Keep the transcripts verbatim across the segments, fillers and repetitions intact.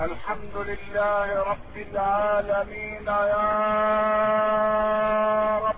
الحمد لله رب العالمين يا رب.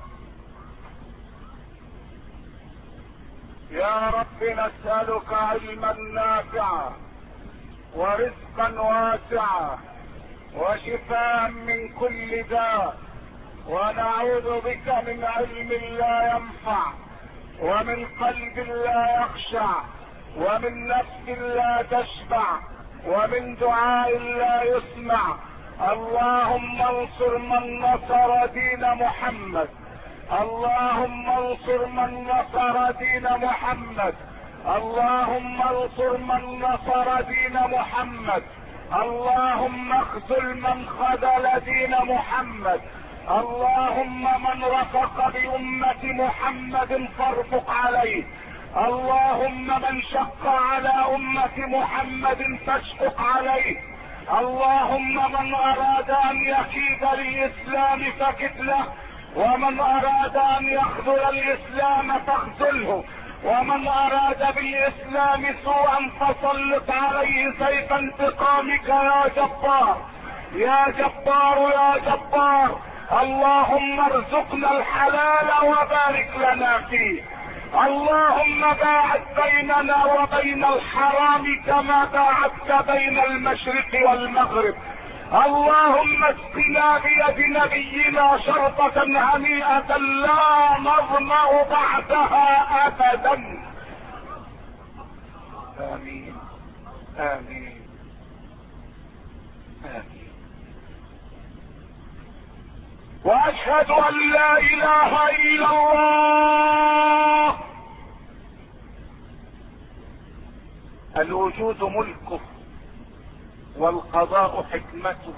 يا رب نسألك علما نافعا ورزقا واسعا وشفاء من كل داء، ونعوذ بك من علم لا ينفع ومن قلب لا يخشع ومن نفس لا تشبع ومن دعاء لا يسمع. اللهم انصر من نصر دين محمد، اللهم انصر من نصر دين محمد، اللهم انصر من نصر دين محمد، اللهم اخذل من خذل دين محمد، اللهم من رفق بأمة محمد فارفق عليه، اللهم من شق على أمة محمد فاشقق عليه، اللهم من أراد أن يكيد للإسلام فكد له، ومن أراد أن يخذل الإسلام فاخذله، ومن أراد بالإسلام سوءا فسلط عليه سيف انتقامك يا جبار يا جبار يا جبار. اللهم ارزقنا الحلال وبارك لنا فيه، اللهم باعد بيننا وبين الحرام كما باعدت بين المشرق والمغرب. اللهم اسقنا بيد نبينا شربة هنيئة لا نظمأ بعدها ابدا. امين امين امين. واشهد ان لا اله الا الله. الوجود ملكه والقضاء حكمته،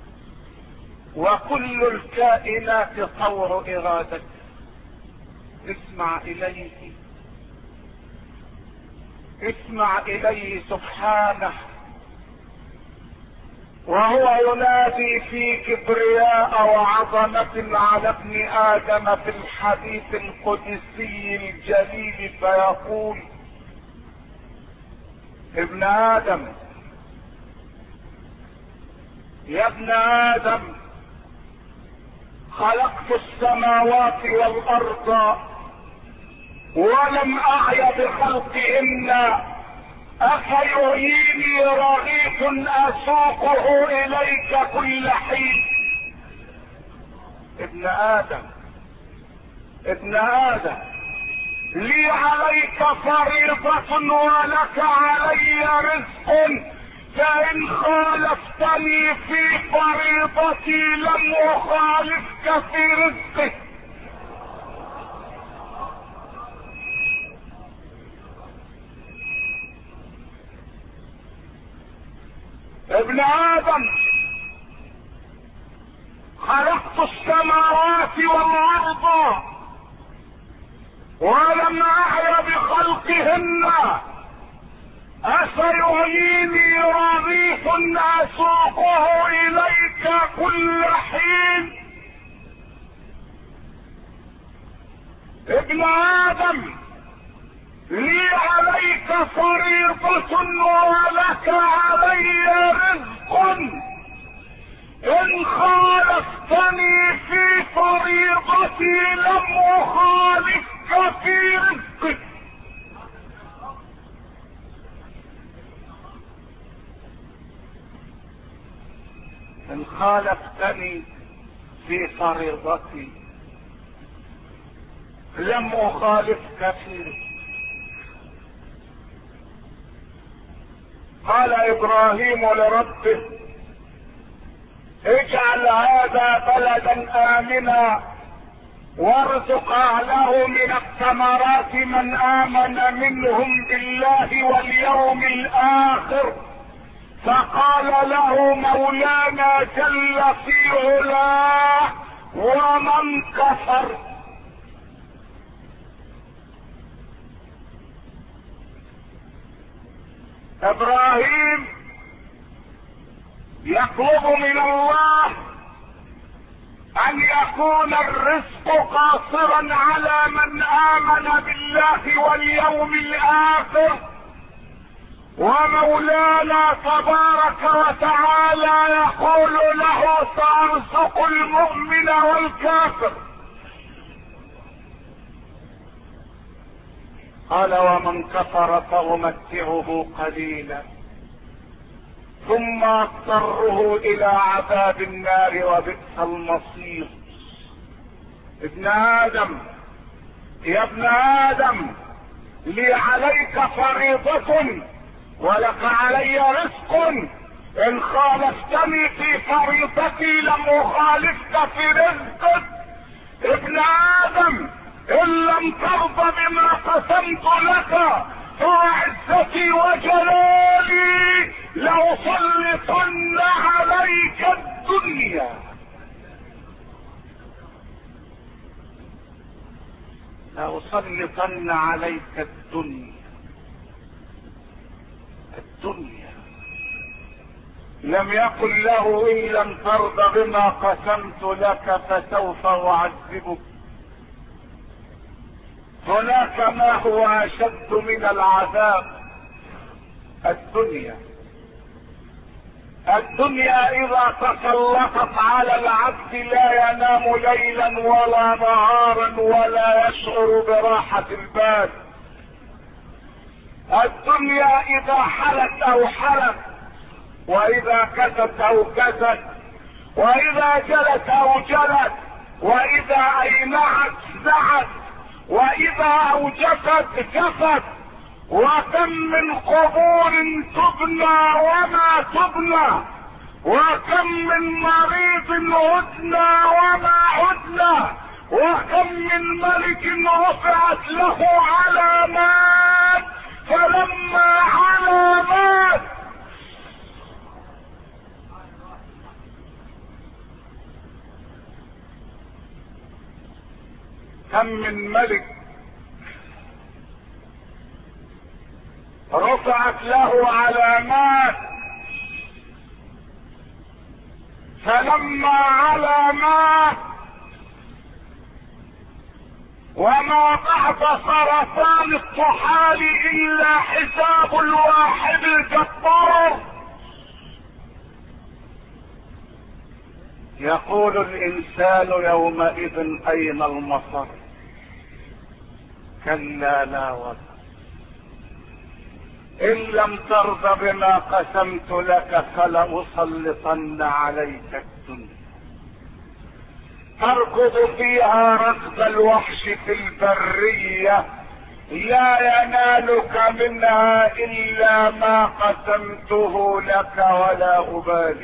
وكل الكائنات طور ارادته. اسمع اليه اسمع اليه سبحانه وهو ينادي في كبرياء وعظمة على ابن ادم في الحديث القدسي الجليل فيقول: ابن ادم، يا ابن ادم، خلقت السماوات والارض ولم اعي بخلقهن، افيحييني رغيف اسوقه اليك كل حين. ابن ادم ابن ادم لي عليك فريضة ولك علي رزق، فان خالفتني في فريضتي لم اخالفك في رزقك. ابن ادم، خلقت السماوات والارض ولم اعي بخلقهن، أفيحييني رغيف أسوقه إليك كل حين. ابن آدم، لي عليك فريضة ولك علي رزق، إن خالفتني في فريضتي لم أخالفك في رزقك. ان خالفتني في فريضتي لم اخالفك فيه. قال ابراهيم لربه: اجعل هذا بلدا امنا وارزق اهله من الثمرات من امن منهم بالله واليوم الاخر. فقال له مولانا جل في علاه: ومن كفر. ابراهيم يطلب من الله ان يكون الرزق قاصرا على من امن بالله واليوم الاخر، ومولانا تبارك وتعالى ولا يقول له سأرزق المؤمن والكافر. قال ومن كفر فأمتعه قليلا ثم اضطره الى عذاب النار وبئس المصير. ابن ادم يا ابن ادم لي عليك فريضة ولك علي رزق، ان خالفتني في فريضتي لم اخالفك في رزقك. ابن ادم ان لم ترضى بما قسمت لك فعزتي وجلالي لأسلطن عليك الدنيا. لأسلطن عليك الدنيا. الدنيا لم يقل له ان لم ترضى بما قسمت لك فسوف اعذبك. هناك ما هو اشد من العذاب. الدنيا الدنيا اذا تسلطت على العبد لا ينام ليلا ولا نهارا ولا يشعر براحة البال. الدنيا اذا حلت او حلت، واذا كست او كست، واذا جلت او جلت، واذا اينعت سعت، واذا اوجفت جفت. وكم من قبور تبنى وما تبنى، وكم من مريض هدنى وما هدنى، وكم من ملك رفعت له علامات فلما علامات كم من ملك رفعت له علامات فلما علامات وما بعد سرطان الطحال الا حساب الواحد الجبار. يقول الانسان يومئذ اين المفر؟ كلا لا وزر. ان لم ترض بما قسمت لك فلأسلطن عليك الدنيا تركض فيها ركض الوحش في البرية، لا ينالك منها الا ما قسمته لك ولا ابالي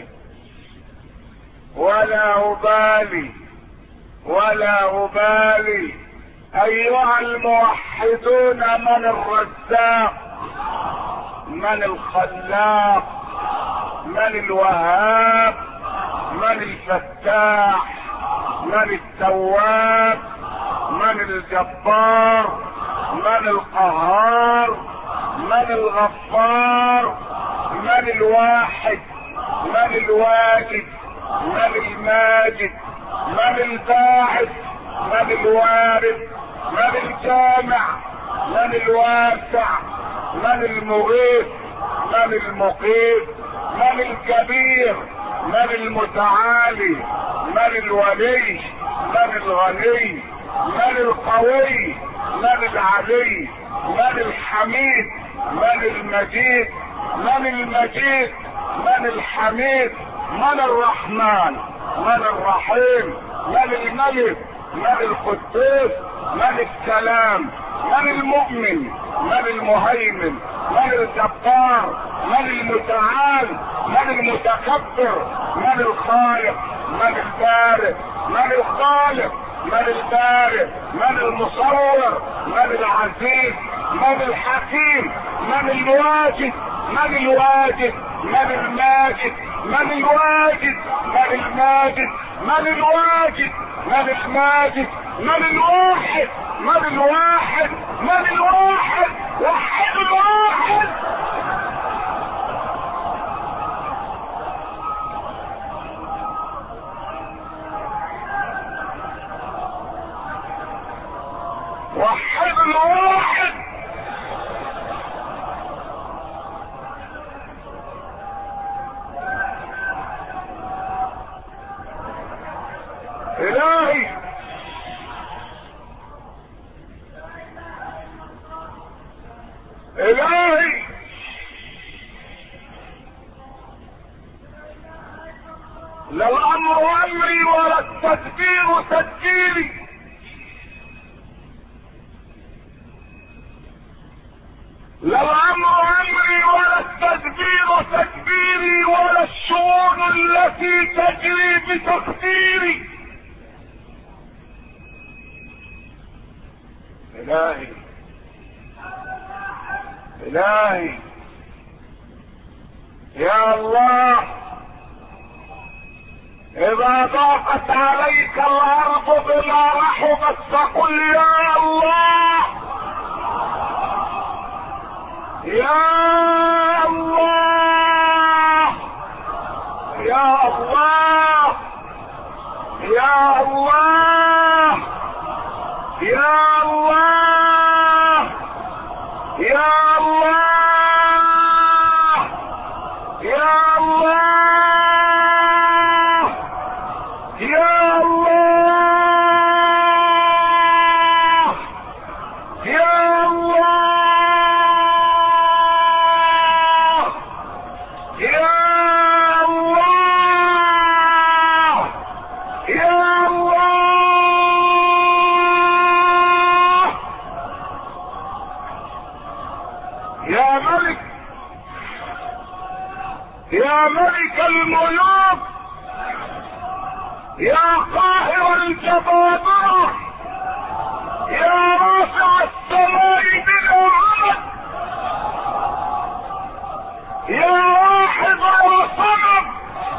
ولا ابالي ولا ابالي. ايها الموحدون، من الرزاق؟ من الخلاق؟ من الوهاب؟ من الفتاح؟ من التواب؟ من الجبار؟ من القهار؟ من الغفار؟ من الواحد؟ من الواجد؟ من الماجد؟ من الباعث؟ من الوارث؟ من الجامع؟ من الواسع؟ من المغيث؟ من المقيت؟ من الكبير؟ من المتعالي؟ من الولي؟ من الغني؟ من القوي؟ من العلي؟ من الحميد؟ من المجيد؟ من المجيد؟ من الحميد؟ من الرحمن؟ من الرحيم؟ من الملك؟ من القدوس؟ من السلام؟ من المؤمن؟ من المهيمن؟ من الجبار؟ من المتعال؟ من المتكبر؟ من الخالق؟ من البارئ؟ من الخالق؟ من البارئ؟ من المصور؟ من العزيز؟ من الحكيم؟ من الواجد؟ من الواجد؟ من الماجد؟ من الواجد؟ من الماجد؟ من الواجد؟ من الماجد؟ من الواحد؟ من الواحد؟ من الواحد؟ وحد الواحد. وحد الواحد. الهي الهي لا الامر امري ولا التدبير تدبيري، لا الامر امري ولا التدبير تدبيري، ولا الشؤون التي تجري بتقديري. الهي الهي يا الله، اذا ضاقت عليك الارض بما رحبت فقل يا الله يا الله يا الله يا الله يا الله يا الله يا الله يا الله يا الله يا الله يا الله يا ملك يا ملك الملوك يا قاهر الجبابرة يا رافع السماء بلا عمد يا واحد وصمد.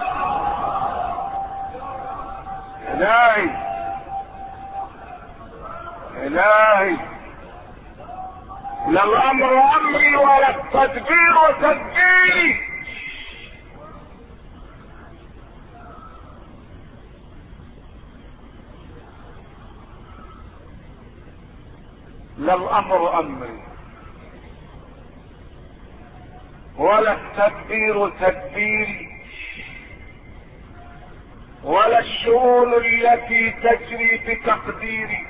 الهي الهي لا الامر امري ولا التدبير تدبيري، لا الامر امري ولا التدبير تدبيري، ولا الشؤون التي تجري بتقديري.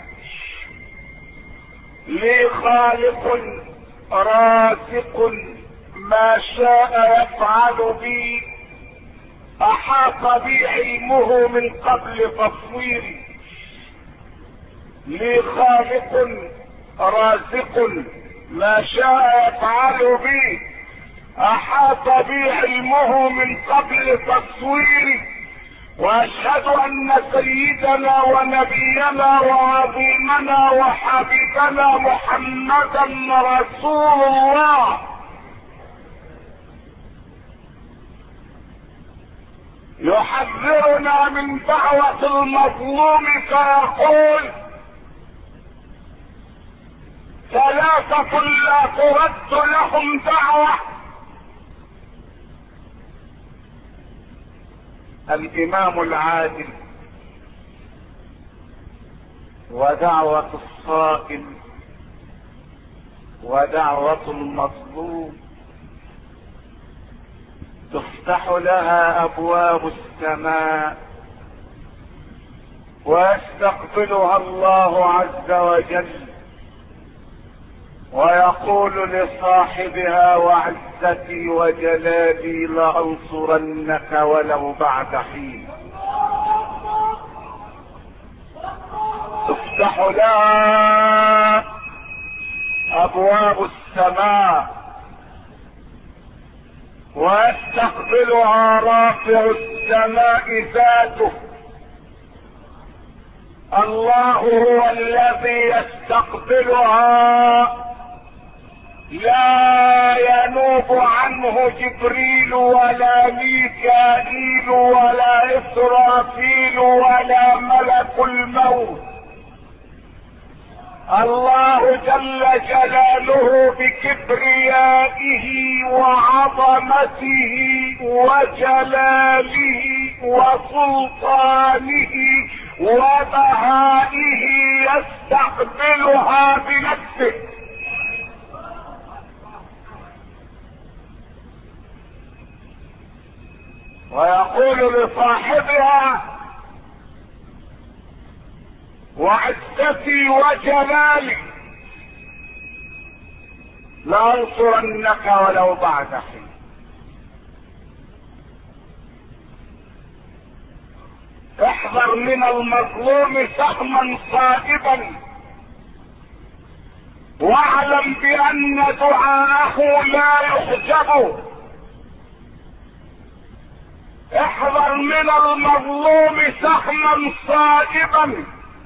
لي خالق رازق ما شاء يفعل بي، احاط بي علمه من قبل تصويري. لي خالق رازق ما شاء يفعل بي، احاط بي علمه من قبل تصويري. واشهد ان سيدنا ونبينا وعظيمنا وحبيبنا محمدا رسول الله يحذرنا من دعوة المظلوم فيقول: ثلاثة لا ترد لهم دعوة: الامام العادل، ودعوة الصائم، ودعوة المظلوم تفتح لها ابواب السماء ويستقبلها الله عز وجل ويقول لصاحبها: وعزتي وجلالي لأنصرنك ولو بعد حين. تفتح لها ابواب السماء ويستقبلها رافع السماء ذاته. الله هو الذي يستقبلها، لا ينوب عنه جبريل ولا ميكائيل ولا إسرافيل ولا ملك الموت. الله جل جلاله بكبريائه وعظمته وجلاله وسلطانه وبهائه يستقبلها بنفسه. ويقول لصاحبها: وعزتي وجلالي لأنصرنك ولو بعد حين. احذر من المظلوم سهما صائبا، واعلم بأن دعاءه لا يحجب. احذر من المظلوم سهما صائبا،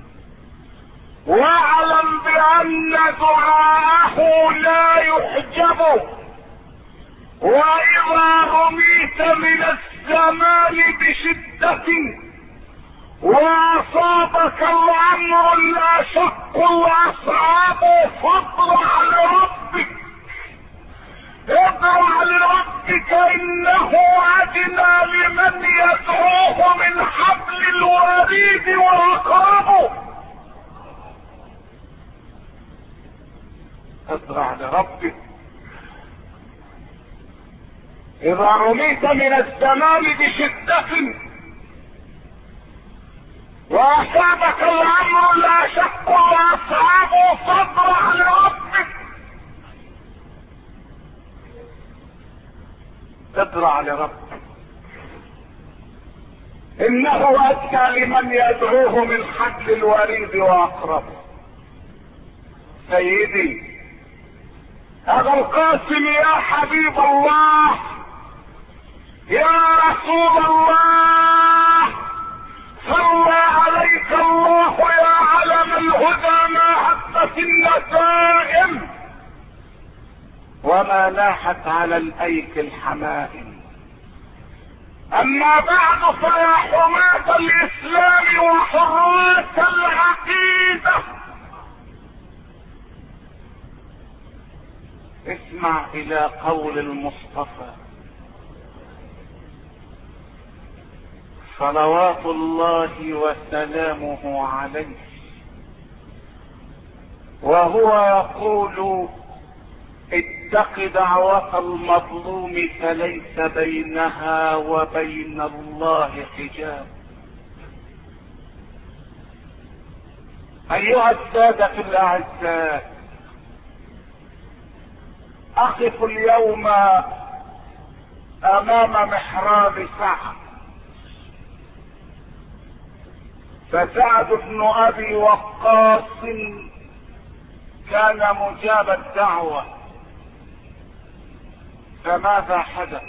واعلم بأن دعاءه لا يحجب. وإذا رميت من الزمان بشدة واصابك الامر الاشق واصعب فاطلع لربك، اطلع لربك انه ادنى لمن يدعوه من حبل الوريد واقرب. اطلع لربك. اذا رميت من الزمان بشدة واصابك الامر الاشق واصعب فاطلع لربك، اطلع لربك انه ادنى لمن يدعوه من حبل الوريد واقرب. سيدي ابا القاسم يا حبيب الله يا رسول الله، صلى عليك الله يا علم الهدى، ما هبت النسائم وما لاحت على الايك الحمائم. اما بعد فيا حماة الاسلام وحراس العقيدة، اسمع الى قول المصطفى صلوات الله وسلامه عليه، وهو يقول اتق دعوة المظلوم فليس بينها وبين الله حجاب. ايها السادة الاعزاء، اقف اليوم امام محراب سعد، فسعد بن ابي وقاص كان مجاب الدعوة. فماذا حدث؟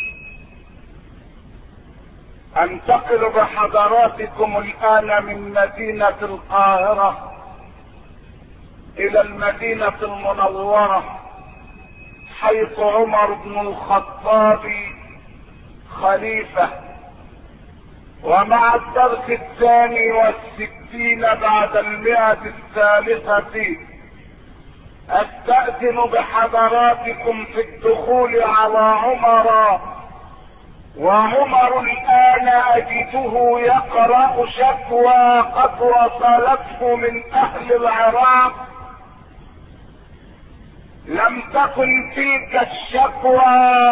انتقل بحضراتكم الان من مدينة القاهرة الى المدينة المنورة، حيث عمر بن الخطاب خليفة، ومع الدرس الثاني والستين بعد المئة الثالثة استأذن بحضراتكم في الدخول على عمر. وعمر الآن أجده يقرأ شكوى قد وصلته من أهل العراق. لم تكن تلك الشكوى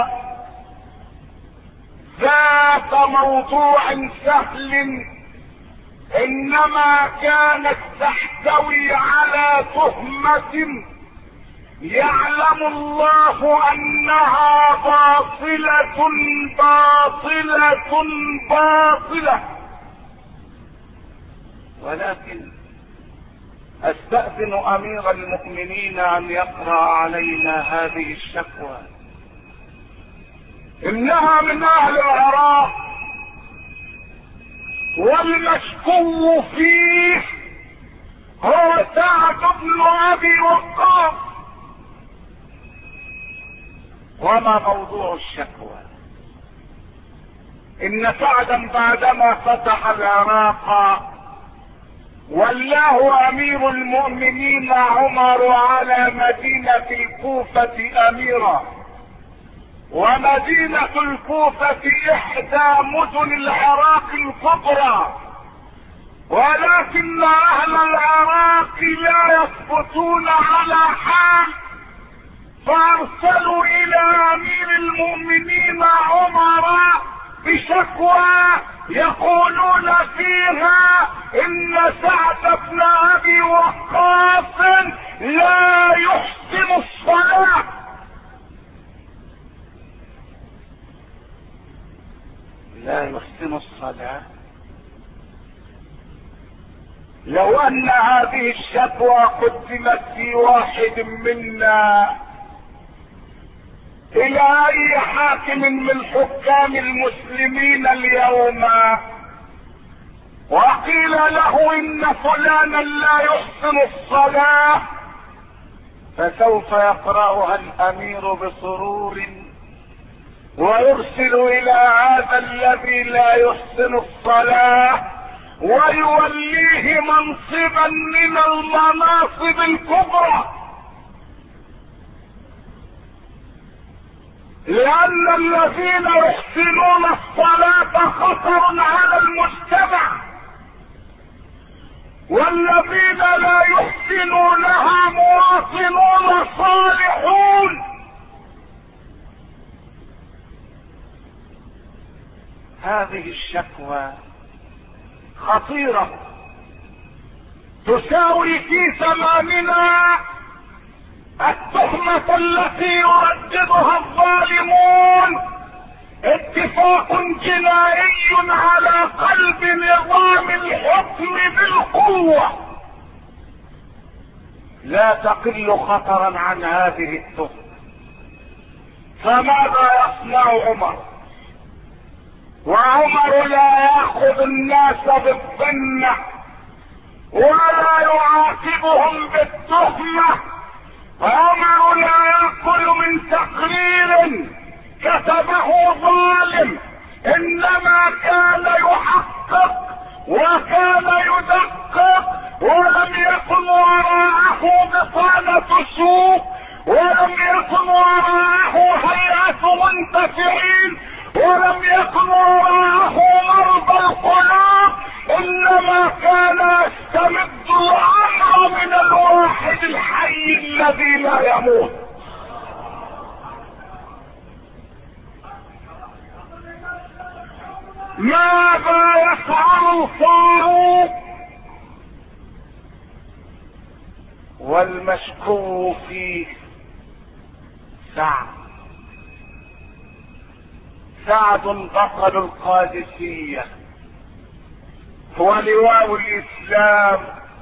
ذات موضوع سهل، انما كانت تحتوي على تهمة يعلم الله انها باطلة باطلة باطلة. ولكن استأذن امير المؤمنين ان يقرأ علينا هذه الشكوى. انها من اهل العراق، والمشكو فيه هو سعد بن ابي وقاص. وما موضوع الشكوى؟ ان سعدا بعدما فتح العراق ولاه امير المؤمنين عمر على مدينة الكوفة اميرا، ومدينة الكوفة احدى مدن العراق الكبرى، ولكن اهل العراق لا يثبتون على حال، فارسلوا الى امير المؤمنين عمر بشكوى يقولون فيها ان سعد بن ابي وقاص لا يحسن الصلاة. لا يحسن الصلاة. لو ان هذه الشكوى قدمت في واحد منا الى اي حاكم من حكام المسلمين اليوم وقيل له ان فلانا لا يحسن الصلاة، فسوف يقرأها الامير بسرور ويرسل الى هذا الذي لا يحسن الصلاة ويوليه منصبا من المناصب الكبرى، لان الذين يحسنون الصلاة خطر على المجتمع، والذين لا يحسنونها مواطنون صالحون. هذه الشكوى خطيرة تساوي في ثماننا التهمة التي يرددها الظالمون اتفاق جنائي على قلب نظام الحكم بالقوة، لا تقل خطرا عن هذه التهمة. فماذا يصنع عمر؟ وعمر لا ياخذ الناس بالظن ولا يعاقبهم بالتهمة. عمر لا يأكل من تقرير كتبه ظالم، انما كان يحقق وكان يدقق، ولم يكن وراءه بطانة سوء، ولم يكن وراءه هيئة منتفعين، ولم يكن وراءه مرضى القلوب، انما كان يستمد الامر من الواحد الحي الذي لا يموت. ماذا يفعل الفاروق والمشكو فيه؟ سعد. سعد بطل القادسية، هو لواء الاسلام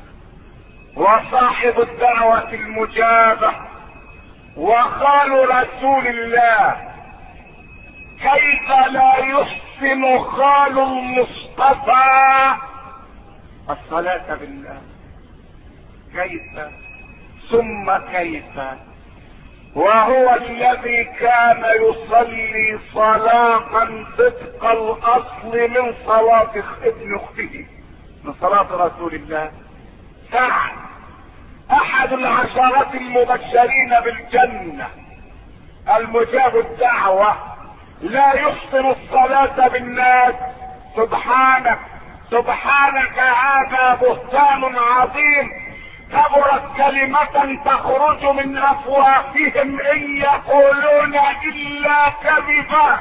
وصاحب الدعوة المجابة وخال رسول الله. كيف لا يحسن خال المصطفى الصلاة بالله؟ كيف ثم كيف وهو الذي كان يصلي صلاة صدق الاصل من صلاة ابن اخته، من صلاة رسول الله. سعد احد العشرة المبشرين بالجنة المجاب الدعوة، لا يحسن الصلاة بالناس. سبحانك سبحانك هذا بهتان عظيم، كبرت كلمة تخرج من افواههم ان يقولون الا كذبا.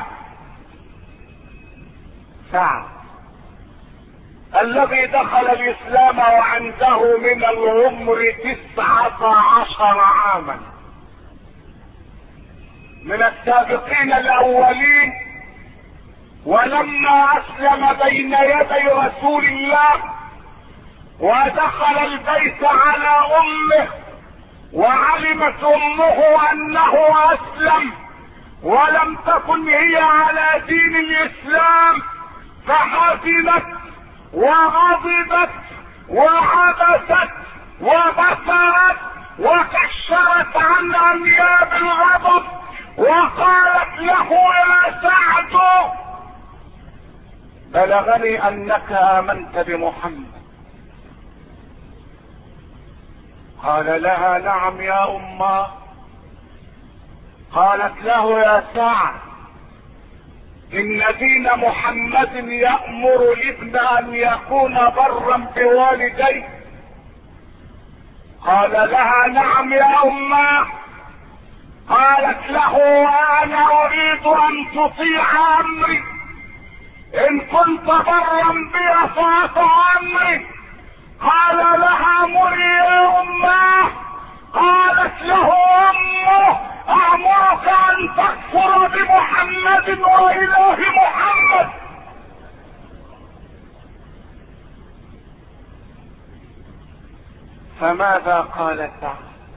سعد الذي دخل الاسلام وعنده من العمر تسعة عشر عاما، من السابقين الاولين، ولما اسلم بين يدي رسول الله ودخل البيت على امه وعلمت امه انه اسلم ولم تكن هي على دين الاسلام، فحزنت وغضبت وعبست وبصرت وكشرت عن انياب الغضب وقالت له يا سعد بلغني انك امنت بمحمد. قال لها نعم يا امه. قالت له يا سعد ان دين محمد يأمر الابن ان يكون برا بوالديه. قال لها نعم يا امه. قالت له وانا اريد ان تطيع امري، ان كنت برا بي فاعف عني. قال لها مري يا اماه. قالت له امه امرك ان تكفر بمحمد واله محمد. فماذا قالت؟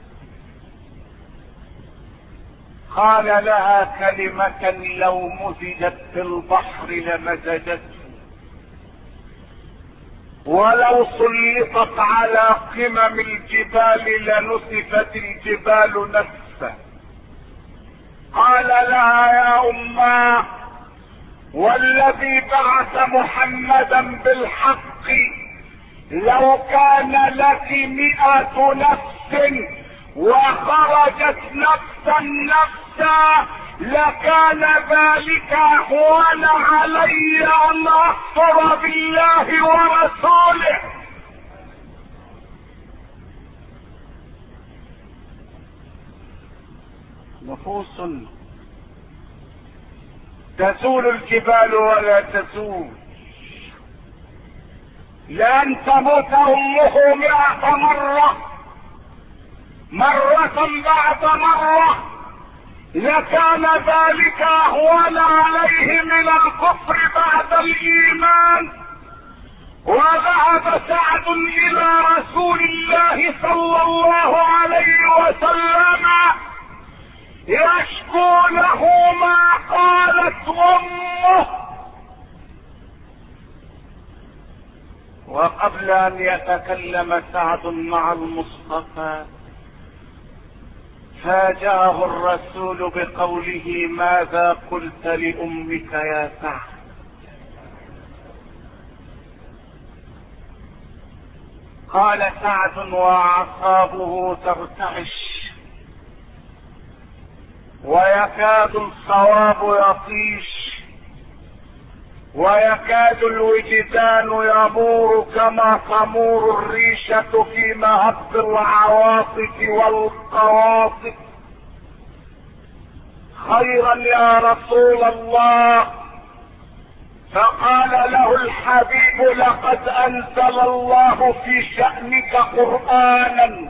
قال لها كلمة لو مزجت في البحر لمزجته، ولو سلطت على قمم الجبال لنسفت الجبال نسفا. قال لها يا اماه والذي بعث محمدا بالحق لو كان لك مئة نفس وخرجت نفسا نفسا لكان ذلك اهون علي ان اكفر بالله ورسوله. نفوس تزول الجبال ولا تزول. لان تموت امه مئة مرة مرة بعد مرة لكان ذلك اهون عليه من الكفر بعد الايمان. وذهب سعد الى رسول الله صلى الله عليه وسلم يشكو له ما قالت امه. وقبل ان يتكلم سعد مع المصطفى فاجأه الرسول بقوله ماذا قلت لأمك يا سعد؟ قال سعد واعصابه ترتعش ويكاد الصواب يطيش ويكاد الوجدان يمور كما تمور الريشة في مهب العواصف والقواصف. خيرا يا رسول الله. فقال له الحبيب لقد انزل الله في شأنك قرآنا.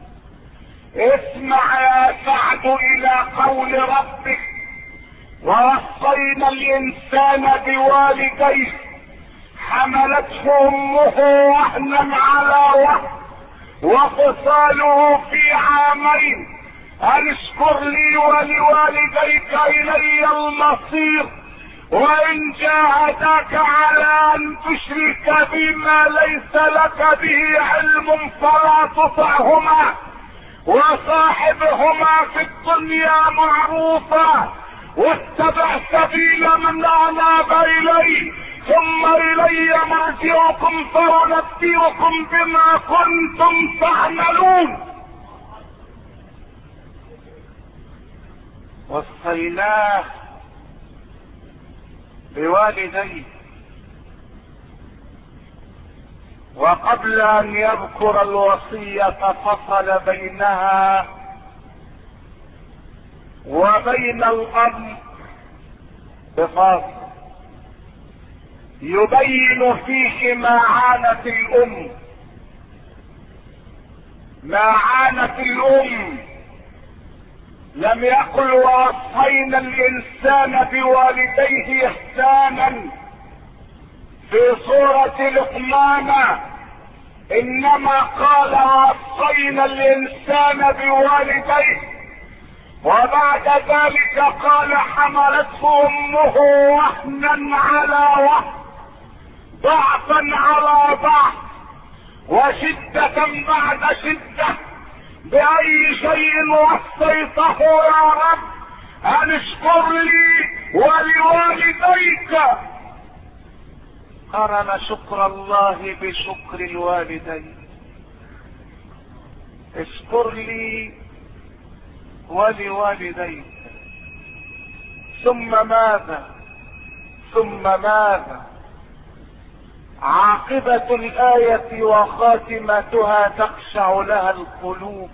اسمع يا سعد الى قول ربك ووصينا الانسان بوالديه حملته امه وهنا على وهن وفصاله في عامين ان اشكر لي ولوالديك الي المصير وان جاهداك على ان تشرك بما ليس لك به علم فلا تطعهما وصاحبهما في الدنيا معروفا واتبع سبيل من اناب الي ثم الي مرجعكم فانبئكم بما كنتم تعملون. وصيناه بوالديه. وقبل ان يذكر الوصية فصل بينها وبين الامر بفاصل يبين فيه ما عانت الام ما عانت الام. لم يقل ووصينا الانسان بوالديه احسانا في سورة لقمان، انما قال ووصينا الانسان بوالديه وبعد ذلك قال حملته امه وهنا على وهن ضعفا على ضعف وشدة بعد شدة. بأي شيء وصيته يا رب؟ ان اشكر لي ولوالديك. قرن شكر الله بشكر الوالدين. اشكر لي ولوالديك. ثم ماذا ثم ماذا عاقبة الآية وخاتمتها تخشع لها القلوب.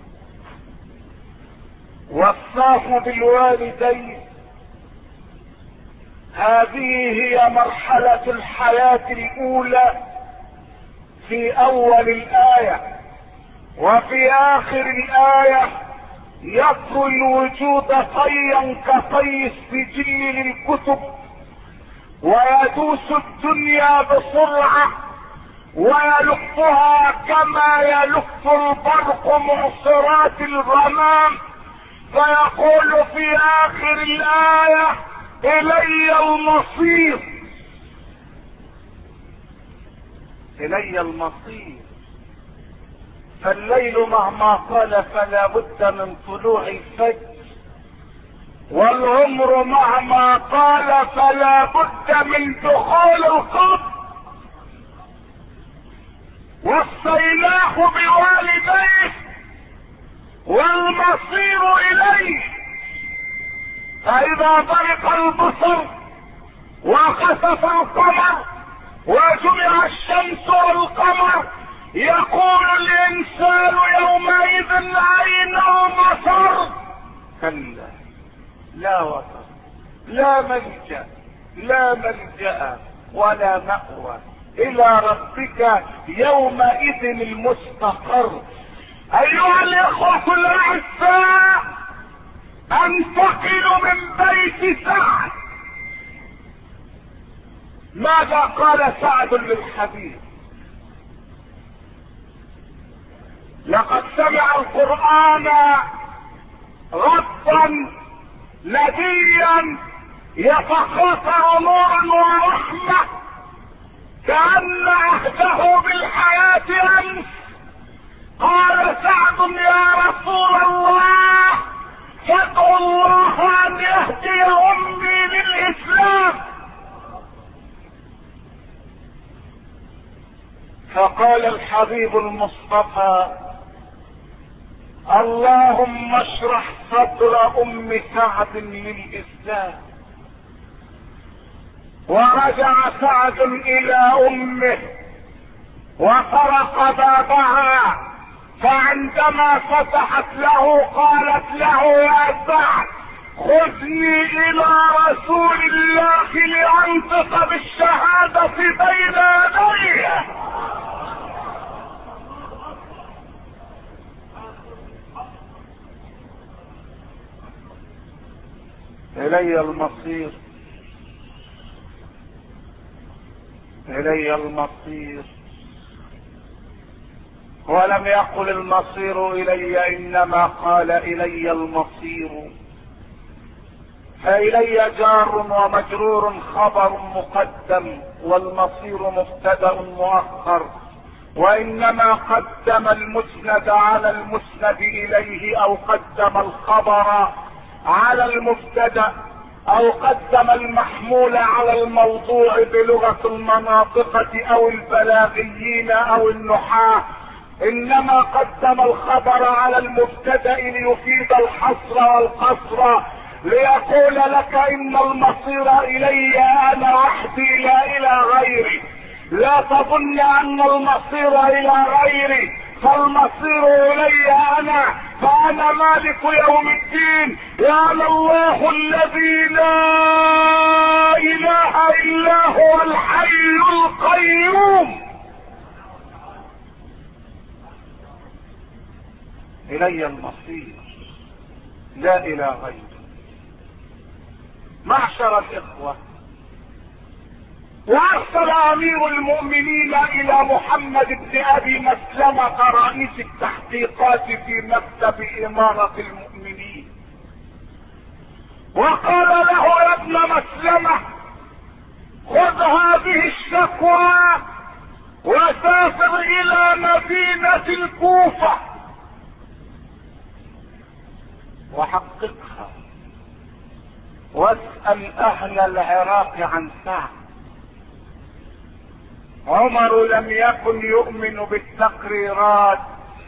وصاه بالوالدين هذه هي مرحلة الحياة الأولى في أول الآية. وفي آخر الآية يطوي الوجود طيا كطي السجل للكتب، ويدوس الدنيا بسرعة ويلفها كما يلف البرق معصرات الغمام، فيقول في آخر الآية: إلي المصير. إلي المصير. فالليل مهما طال فلا بد من طلوع الفجر، والعمر مهما طال فلا بد من دخول القبر، والصيلاح بوالديه والمصير إليه. فإذا برق البصر وخسف القمر وجمع الشمس والقمر يقول الإنسان يومئذ أين المصر؟ كلا، لا وصر، لا ملجأ، لا ملجأ ولا مأوى، إلى ربك يومئذ المستقر. أيها الإخوة الأعزاء، انتقل من بيت سعد. ماذا قال سعد للحبيب؟ لقد سمع القرآن غضا لديا يتخاطر نورا ورحمة كأن عهده بالحياة أمس. قال سعد: يا رسول الله، فادعو الله أن يهدي أمي للإسلام. فقال الحبيب المصطفى: اللهم اشرح صدر ام سعد للاسلام. ورجع سعد الى امه وطرق بابها، فعندما فتحت له قالت له: يا سعد، خذني الى رسول الله لانطق بالشهادة بين يديه. إلي المصير، إلي المصير. ولم يقل المصير إلي، إنما قال إلي المصير. فإلي جار ومجرور خبر مقدم، والمصير مبتدأ مؤخر، وإنما قدم المسند على المسند إليه، أو قدم الخبر على المبتدأ، او قدم المحمول على الموضوع بلغة المناطقة او البلاغيين او النحاة. انما قدم الخبر على المبتدأ ليفيد الحصر والقصر، ليقول لك ان المصير الي انا وحدي لا الى غيري. لا تظن ان المصير الى غيري، فالمصير الي انا، فانا مالك يوم الدين. يا الله الذي لا اله الا هو الحي القيوم. الي المصير لا الى غيري. معشر الاخوة، وارسل امير المؤمنين الى محمد بن ابي مسلمة رئيس التحقيقات في مكتب امارة المؤمنين، وقال له: يا ابن مسلمة، خذ هذه الشكوى وسافر الى مدينة الكوفة وحققها، واسأل اهل العراق عن سعد. عمر لم يكن يؤمن بالتقريرات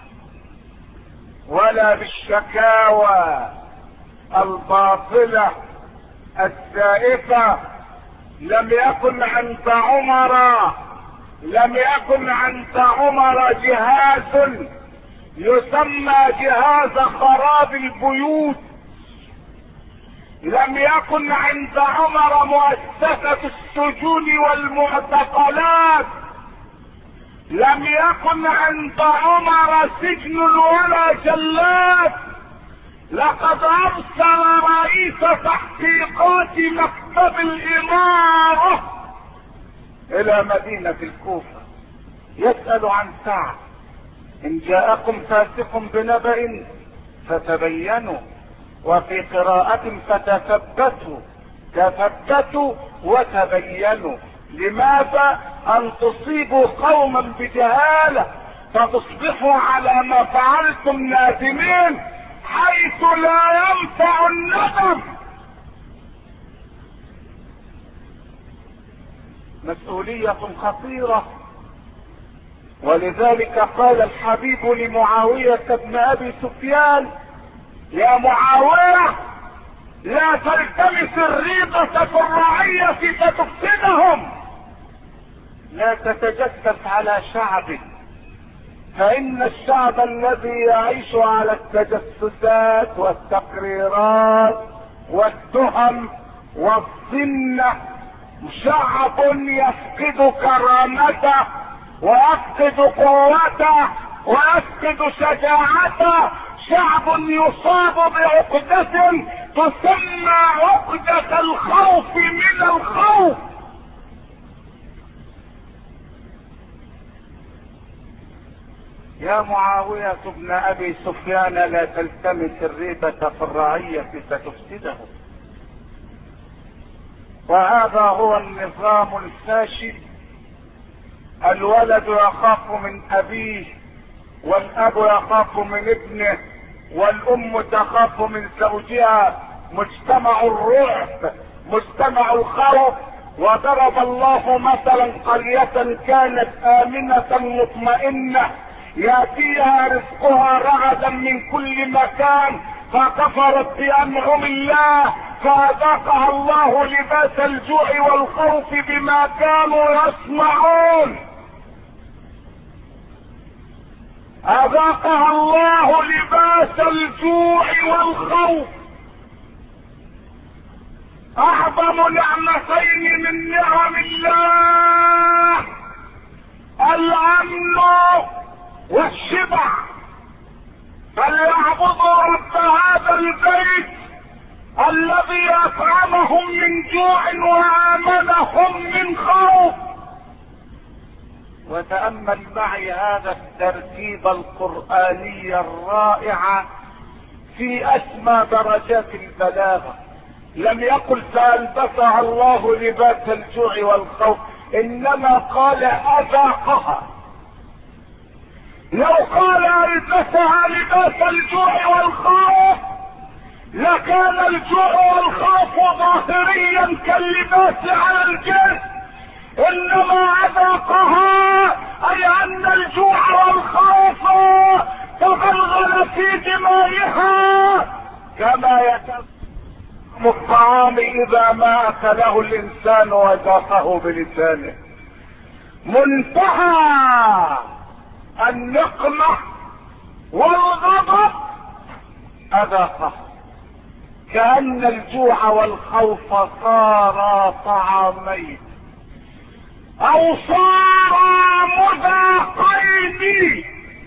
ولا بالشكاوى الباطلة الزائفة. لم يكن عند عمر لم يكن عند عمر جهاز يسمى جهاز خراب البيوت، لم يكن عند عمر مؤسسة السجون والمعتقلات، لم يكن عند عمر سجن ولا جلاد. لقد ارسل رئيس تحقيقات مكتب الامارة الى مدينة الكوفة يسأل عن سعد: ان جاءكم فاسق بنبأ فتبينوا، وفي قراءة فتثبتوا، تثبتوا وتبينوا. لماذا؟ ان تصيبوا قوما بجهالة فتصبحوا على ما فعلتم نادمين، حيث لا ينفع الندم. مسؤولية خطيرة، ولذلك قال الحبيب لمعاوية بن ابي سفيان: يا معاوية، لا تلتمس الريبة في الرعية فتفسدهم، لا تتجسس على شعبك، فإن الشعب الذي يعيش على التجسسات والتقريرات والتهم والظنة شعب يفقد كرامته ويفقد قوته ويفقد شجاعته، شعب يصاب بعقدة تسمى عقدة الخوف من الخوف. يا معاوية بن ابي سفيان، لا تلتمس الريبة في الرعية فتفسده. وهذا هو النظام الفاشل. الولد يخاف من ابيه، والاب يخاف من ابنه، والام تخاف من زوجها. مجتمع الرعب، مجتمع الخوف. وضرب الله مثلا قرية كانت آمنة مطمئنة ياتيها رزقها رغدا من كل مكان، فكفرت بأنعم الله فأذاقها الله لباس الجوع والخوف بما كانوا يصنعون. أذاقها الله لباس الجوع والخوف. أعظم نعمتين من نعم الله الأمن والشبع. فليعبدوا رب هذا البيت الذي أطعمهم من جوع وآمنهم من خوف. وتأمل معي هذا الترتيب القرآني الرائع في أسمى درجات البلاغة. لم يقل فألبسها الله لباس الجوع والخوف، إنما قال أذاقها. لو قال ألبسها لباس الجوع والخوف لكان الجوع والخوف ظاهريا كاللباس على الجسم، انما اذاقها اي ان الجوع والخوف تغلغل في دمائها كما يتم الطعام اذا ما اكله الانسان وذاقه بلسانه. منتهى النقمة والغضب اذاقه، كأن الجوع والخوف صارا طعامين او صارا مذاقين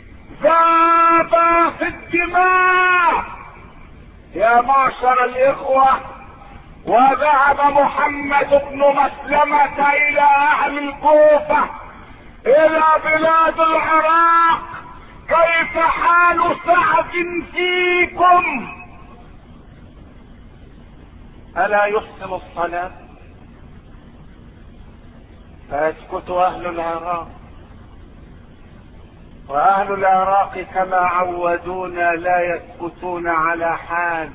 ذابا في الدماء. يا معشر الاخوة، وذهب محمد بن مسلمة الى اهل الكوفة الى بلاد العراق. كيف حال سعد فيكم؟ ألا يحسن الصلاة؟ فيسكت أهل العراق، وأهل العراق كما عودونا لا يثبتون على حال،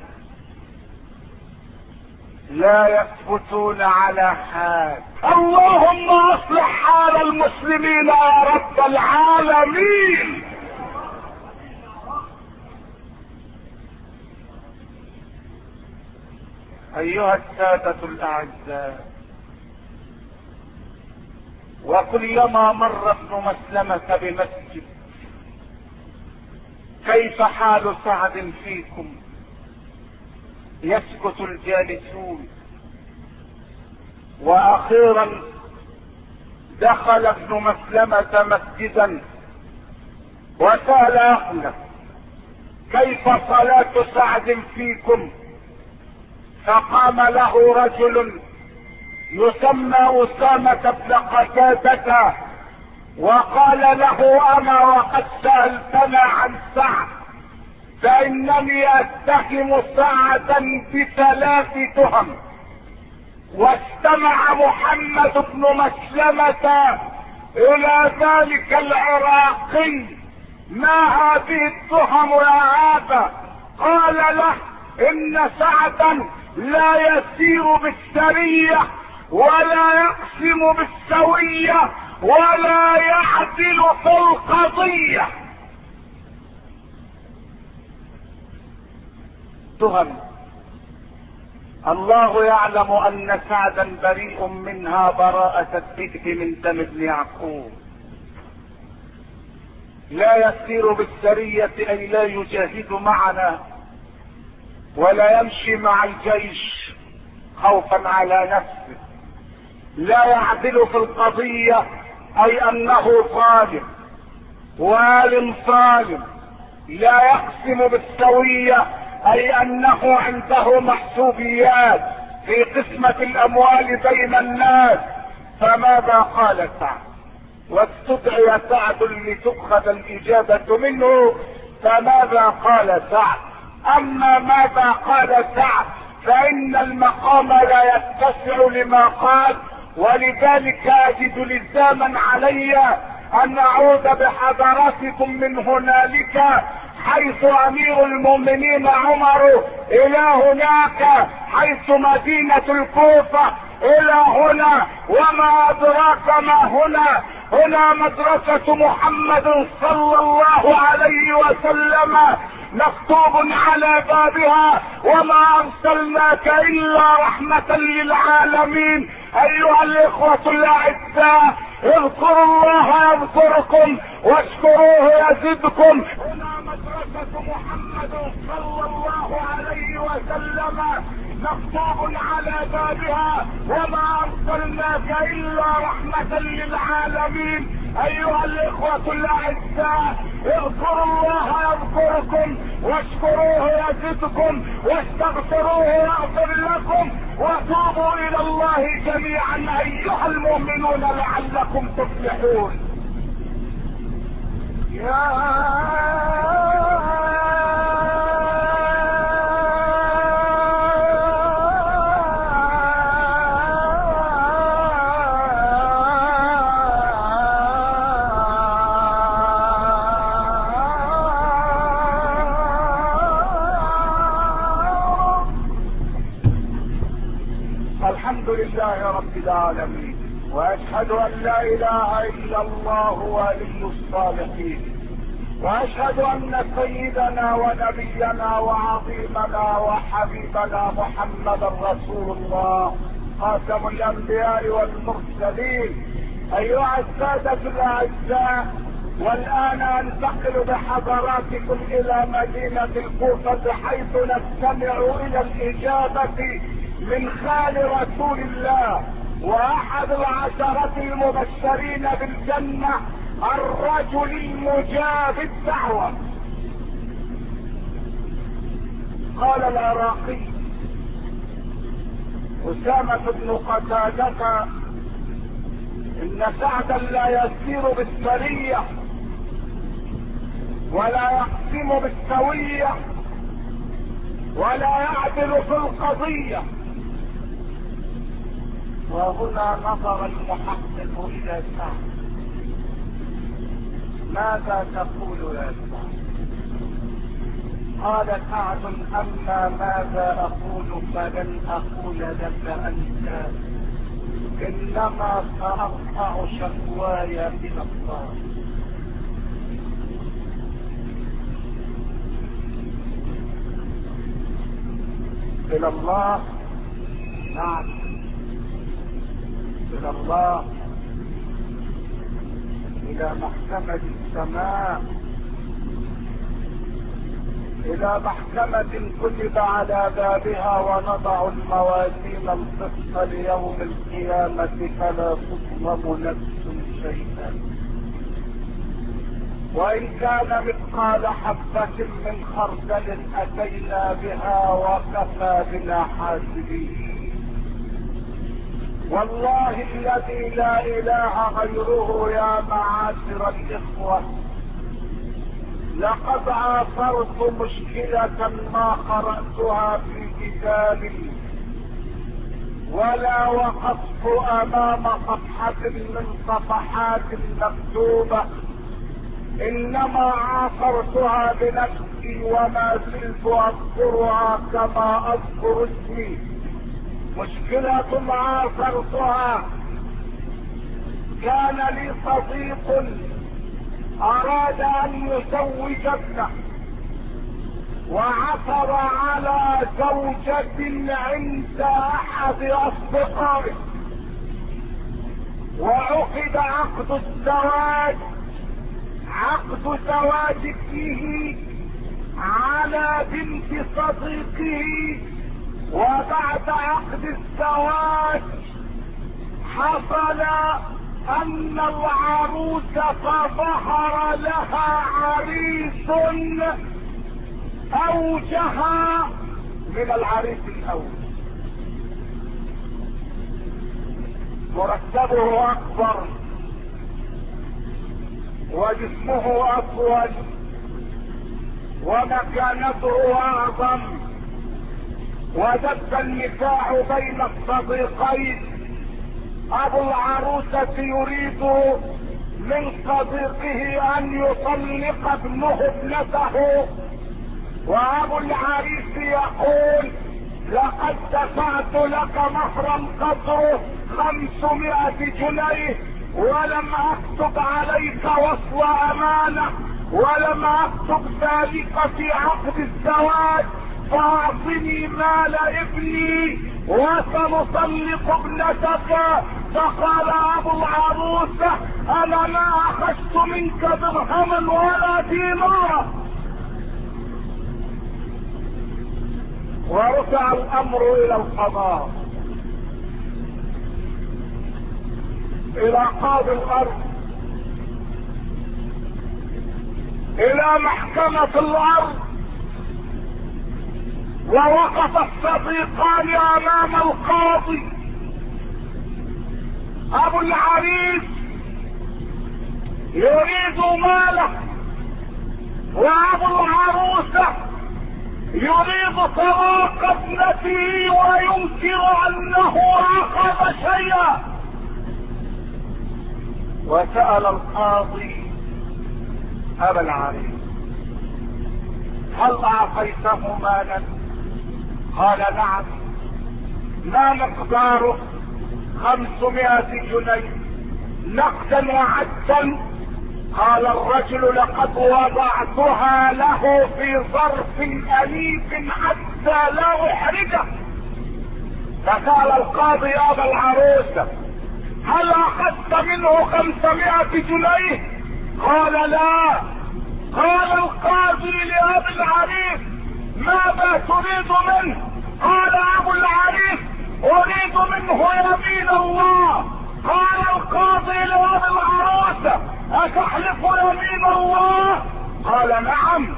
لا يثبتون على حال. اللهم اصلح حال المسلمين يا رب العالمين. ايها السادة الاعزاء، وكلما مر ابن مسلمة بمسجد كيف حال سعد فيكم؟ يسكت الجالسون. واخيرا دخل ابن مسلمة مسجدا وسأل اهله كيف صلاة سعد فيكم؟ فقام له رجل يسمى أسامة بن قتادة وقال له اما وقد سألتنا عن سعد فانني اتهم سعدا بثلاث تهم. واستمع محمد بن مسلمة الى ذلك العراقي ما هذه التهم يا ابا؟ قال له ان سعدا لا يسير بالسرية ولا يقسم بالسوية ولا يعدل في القضية. تهم الله يعلم ان سعدا بريء منها براءة الذئب من دم ابن يعقوب. لا يسير بالسرية اي لا يجاهد معنا ولا يمشي مع الجيش خوفا على نفسه. لا يعدل في القضية اي انه ظالم وال ظالم. لا يقسم بالسوية اي انه عنده محسوبيات في قسمة الاموال بين الناس. فماذا قال سعد؟ واستدعي سعد لتؤخذ الاجابة منه. فماذا قال سعد؟ اما ماذا قال سعد فان المقام لا يتسع لما قال، ولذلك اجد لزاما علي ان اعود بحضراتكم من هنالك حيث امير المؤمنين عمر الى هناك حيث مدينة الكوفة الى هنا. وما ادراك ما هنا؟ هنا مدرسة محمد صلى الله عليه وسلم مكتوب على بابها وما ارسلناك الا رحمة للعالمين. ايها الاخوة الاعزاء اذكروا الله يذكركم واشكروه يزدكم. هنا مدرسة محمد صلى الله عليه وسلم مكتوب على بابها وما ارسلناك الا رحمة للعالمين. ايها الاخوة الاعزاء اذكروا الله يذكركم واشكروه يزدكم واستغفروه يغفر لكم وتوبوا الى الله جميعا ايها المؤمنون لعلكم تفلحون. يا الحمد لله رب العالمين واشهد ان لا اله الا الله ولي الصالحين واشهد ان سيدنا ونبينا وعظيمنا وحبيبنا محمدا رسول الله خاتم الانبياء والمرسلين. ايها السادة الاعزاء والان انتقل بحضراتكم الى مدينة الكوفة حيث نستمع الى الاجابة من خال رسول الله واحد العشرة المبشرين بالجنة الرجل المجاب الدعوة. قال العراقي أسامة بن قتادة ان سعدا لا يسير بالسرية ولا يقسم بالسوية ولا يعدل في القضية. وهنا نظر المحقق الى سعد. ماذا تقول يا سعد؟ قال سعد اما ماذا اقول فلن اقول لك انت انما سارفع شكواي الى الله. الى الله؟ نعم الى الله، الى محكمة السماء الى محكمة كتب على بابها ونضع الموازين القسط ليوم القيامة فلا تظلم نفس شيئا، وان كان مثقال حبة من خردل اتينا بها وكفى بنا حاسبين. والله الذي لا اله غيره يا معاشر الاخوة، لقد عاصرت مشكلة ما قرأتها في كتاب ولا وقفت امام صفحة من صفحات مكتوبة، انما عاصرتها بنفسي وما زلت اذكرها كما اذكر اسمي. مشكلة عاصرتها، كان لي صديق اراد ان يزوج ابنه وعثر على زوجة عند احد اصدقائه، وعقد عقد الزواج عقد زواج ابنه على بنت صديقه. وبعد عقد الزواج حصل ان العروسة فظهر لها عريس اوجها من العريس الاول، مرتبه اكبر وجسمه اطول ومكانته اعظم، ودب النكاح بين الصديقين. ابو العروسة يريد من صديقه ان يطلق ابنه ابنته، وابو العريس يقول لقد دفعت لك مهرا قدره خمسمائة جنيه ولم اكتب عليك وصل امانة ولم اكتب ذلك في عقد الزواج، فاعطني مال ابني وسنطلق ابنتك. فقال ابو العروسة انا ما اخذت منك درهما ولا دينارا. ورفع الامر الى القضاء، الى قاضي الارض، الى محكمة الارض. ووقف الصديقان امام القاضي، ابو العريس يريد ماله وابو العروسة يريد طلاق ابنته وينكر انه اخذ شيئا. وسأل القاضي ابا العريس هل اعطيته مالا؟ قال نعم. ما مقداره؟ خمسمائة جنيه نقدا وعدا. قال الرجل لقد وضعتها له في ظرف أليف حتى لا احرجه. فقال القاضي ابا العروسة هل اخذت منه خمسمائة جنيه؟ قال لا. قال القاضي لابي العريس ماذا تريد منه؟ قال ابو العريس اريد منه يمين الله. قال القاضي لابي العروسة اتحلف يمين الله؟ قال نعم.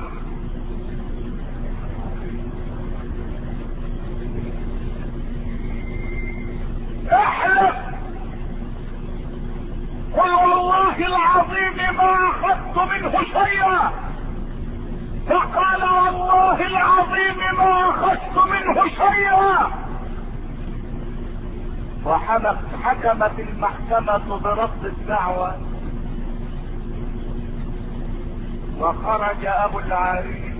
احلف. قل والله العظيم ما اخذت منه شيئا. فقال والله العظيم ما اخذت منه شيئا. وحكمت المحكمة برفض الدعوة، وخرج ابو العريس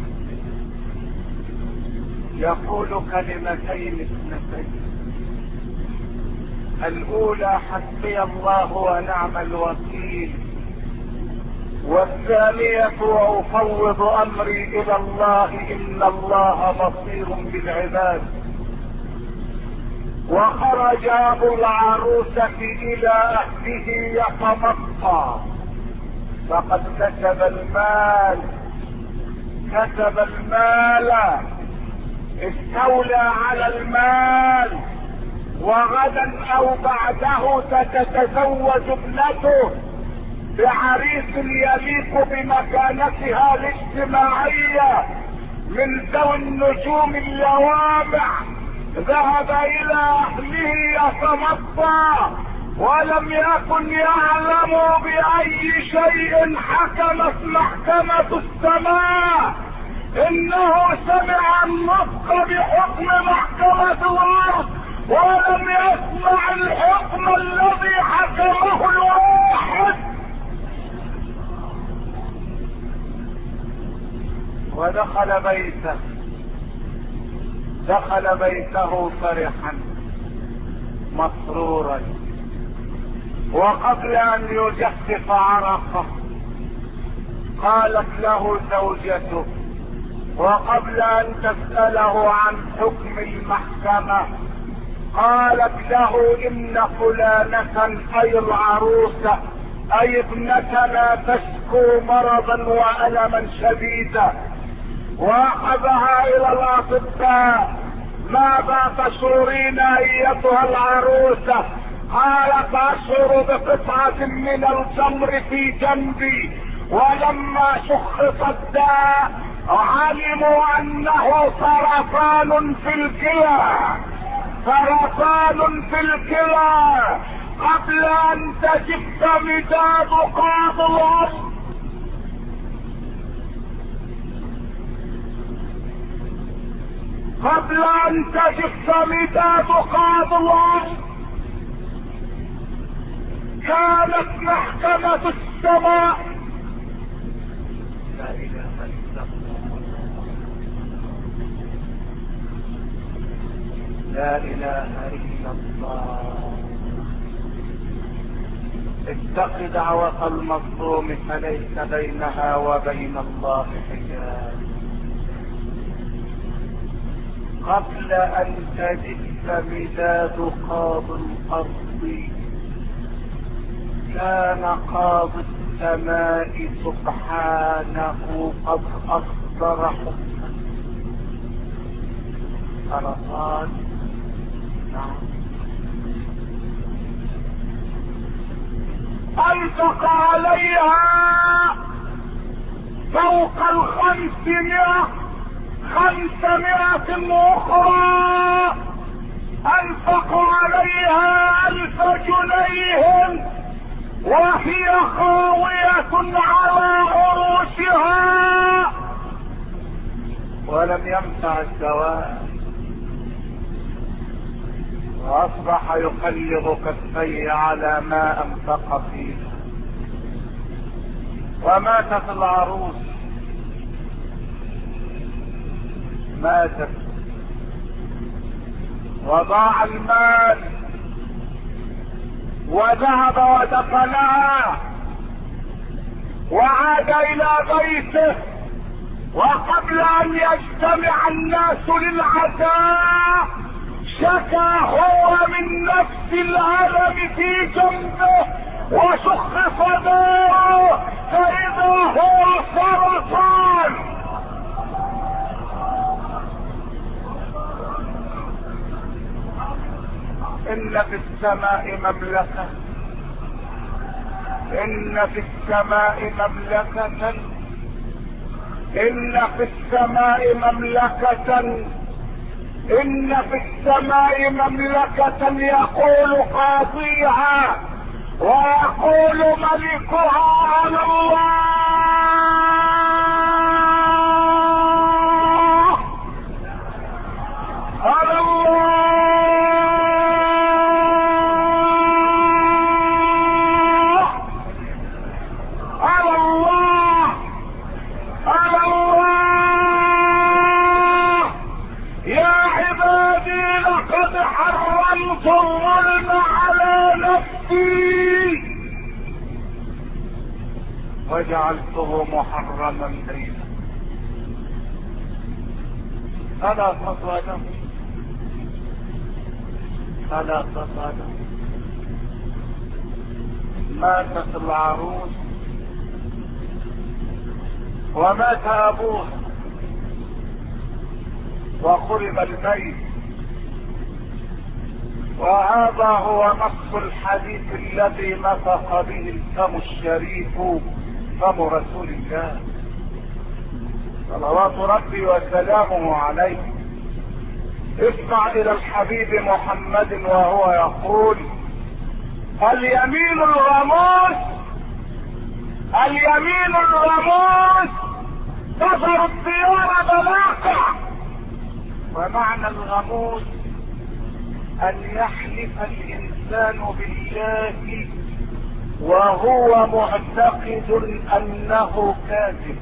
يقول كلمتين اثنتين. الاولى حسبي الله ونعم الوكيل، والثانية وافوض امري الى الله ان الله بصير بالعباد. وخرج ابو العروسة الى اهله يتمطى، فقد كسب المال كسب المال استولى على المال، وغدا او بعده ستتزوج ابنته بعريس يليق بمكانتها الاجتماعية من ذوي النجوم اللوامع. ذهب الى اهله يتمطى ولم يكن يعلم باي شيء حكمت محكمة السماء. انه سمع النطق بحكم محكمة الارض ولم يسمع الحكم الذي حكمه الواحد. ودخل بيته دخل بيته فرحا مسرورا، وقبل ان يجفف عرقه قالت له زوجته، وقبل ان تسأله عن حكم المحكمة قالت له ان فلانة اي العروسة اي ابنتنا تشكو مرضا والما شديدا، واخذها الى الاطباء. ماذا تشعرين ايتها العروسة؟ قالت اشعر بقطعة من الجمر في جنبي، ولما شخص الداء علموا انه سرطان في الكلى سرطان في الكلى قبل ان تجف مداد قاض الارض. قبل ان تجف مداد قاض الارض كانت محكمة السماء. لا اله الا الله لا اله الا الله. اتق دعوة المظلوم فليس بينها وبين الله حجاب. قبل ان تجف مداد قاض الارض كان قاضي السماء سبحانه قد اصدر حكما. سرطان نعم. انفق عليها فوق الخمسمائة خمسمائة اخرى، انفقوا عليها الف جنيه وهي خاوية على عروشها. ولم ينفع الدواء، واصبح يقلب كفيه على ما انفق فيه. وماتت العروس، ماتت وضاع المال، وذهب ودفنها وعاد الى بيته. وقبل ان يجتمع الناس للعزاء شكى هو من نفس الالم في جنبه وشخص داره فاذا هو سرطان. ان في السماء مملكة ان في السماء مملكة ان في السماء مملكة ان في السماء مملكة يقول قاضيها ويقول ملكها على الله على الله على الله على الله. يا عبادي لقد حرمت الظلم على نفسي وجعلته محرما بينكم فلا تصادموا فلا تصادموا. ماتت العروس ومات ابوها وخرب البيت. وهذا هو نص الحديث الذي نطق به الفم الشريف فم رسول الله صلوات ربي وسلامه عليه. اسمع الى الحبيب محمد وهو يقول: اليمين الغموس اليمين الغموس تظهر الديار بواقع. ومعنى الغموس ان يحلف الانسان بالله وهو معتقد انه كاذب.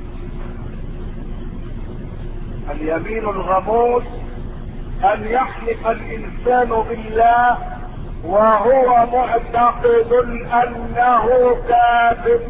اليمين الغموس ان يحلف الانسان بالله وهو معتقد انه كاذب.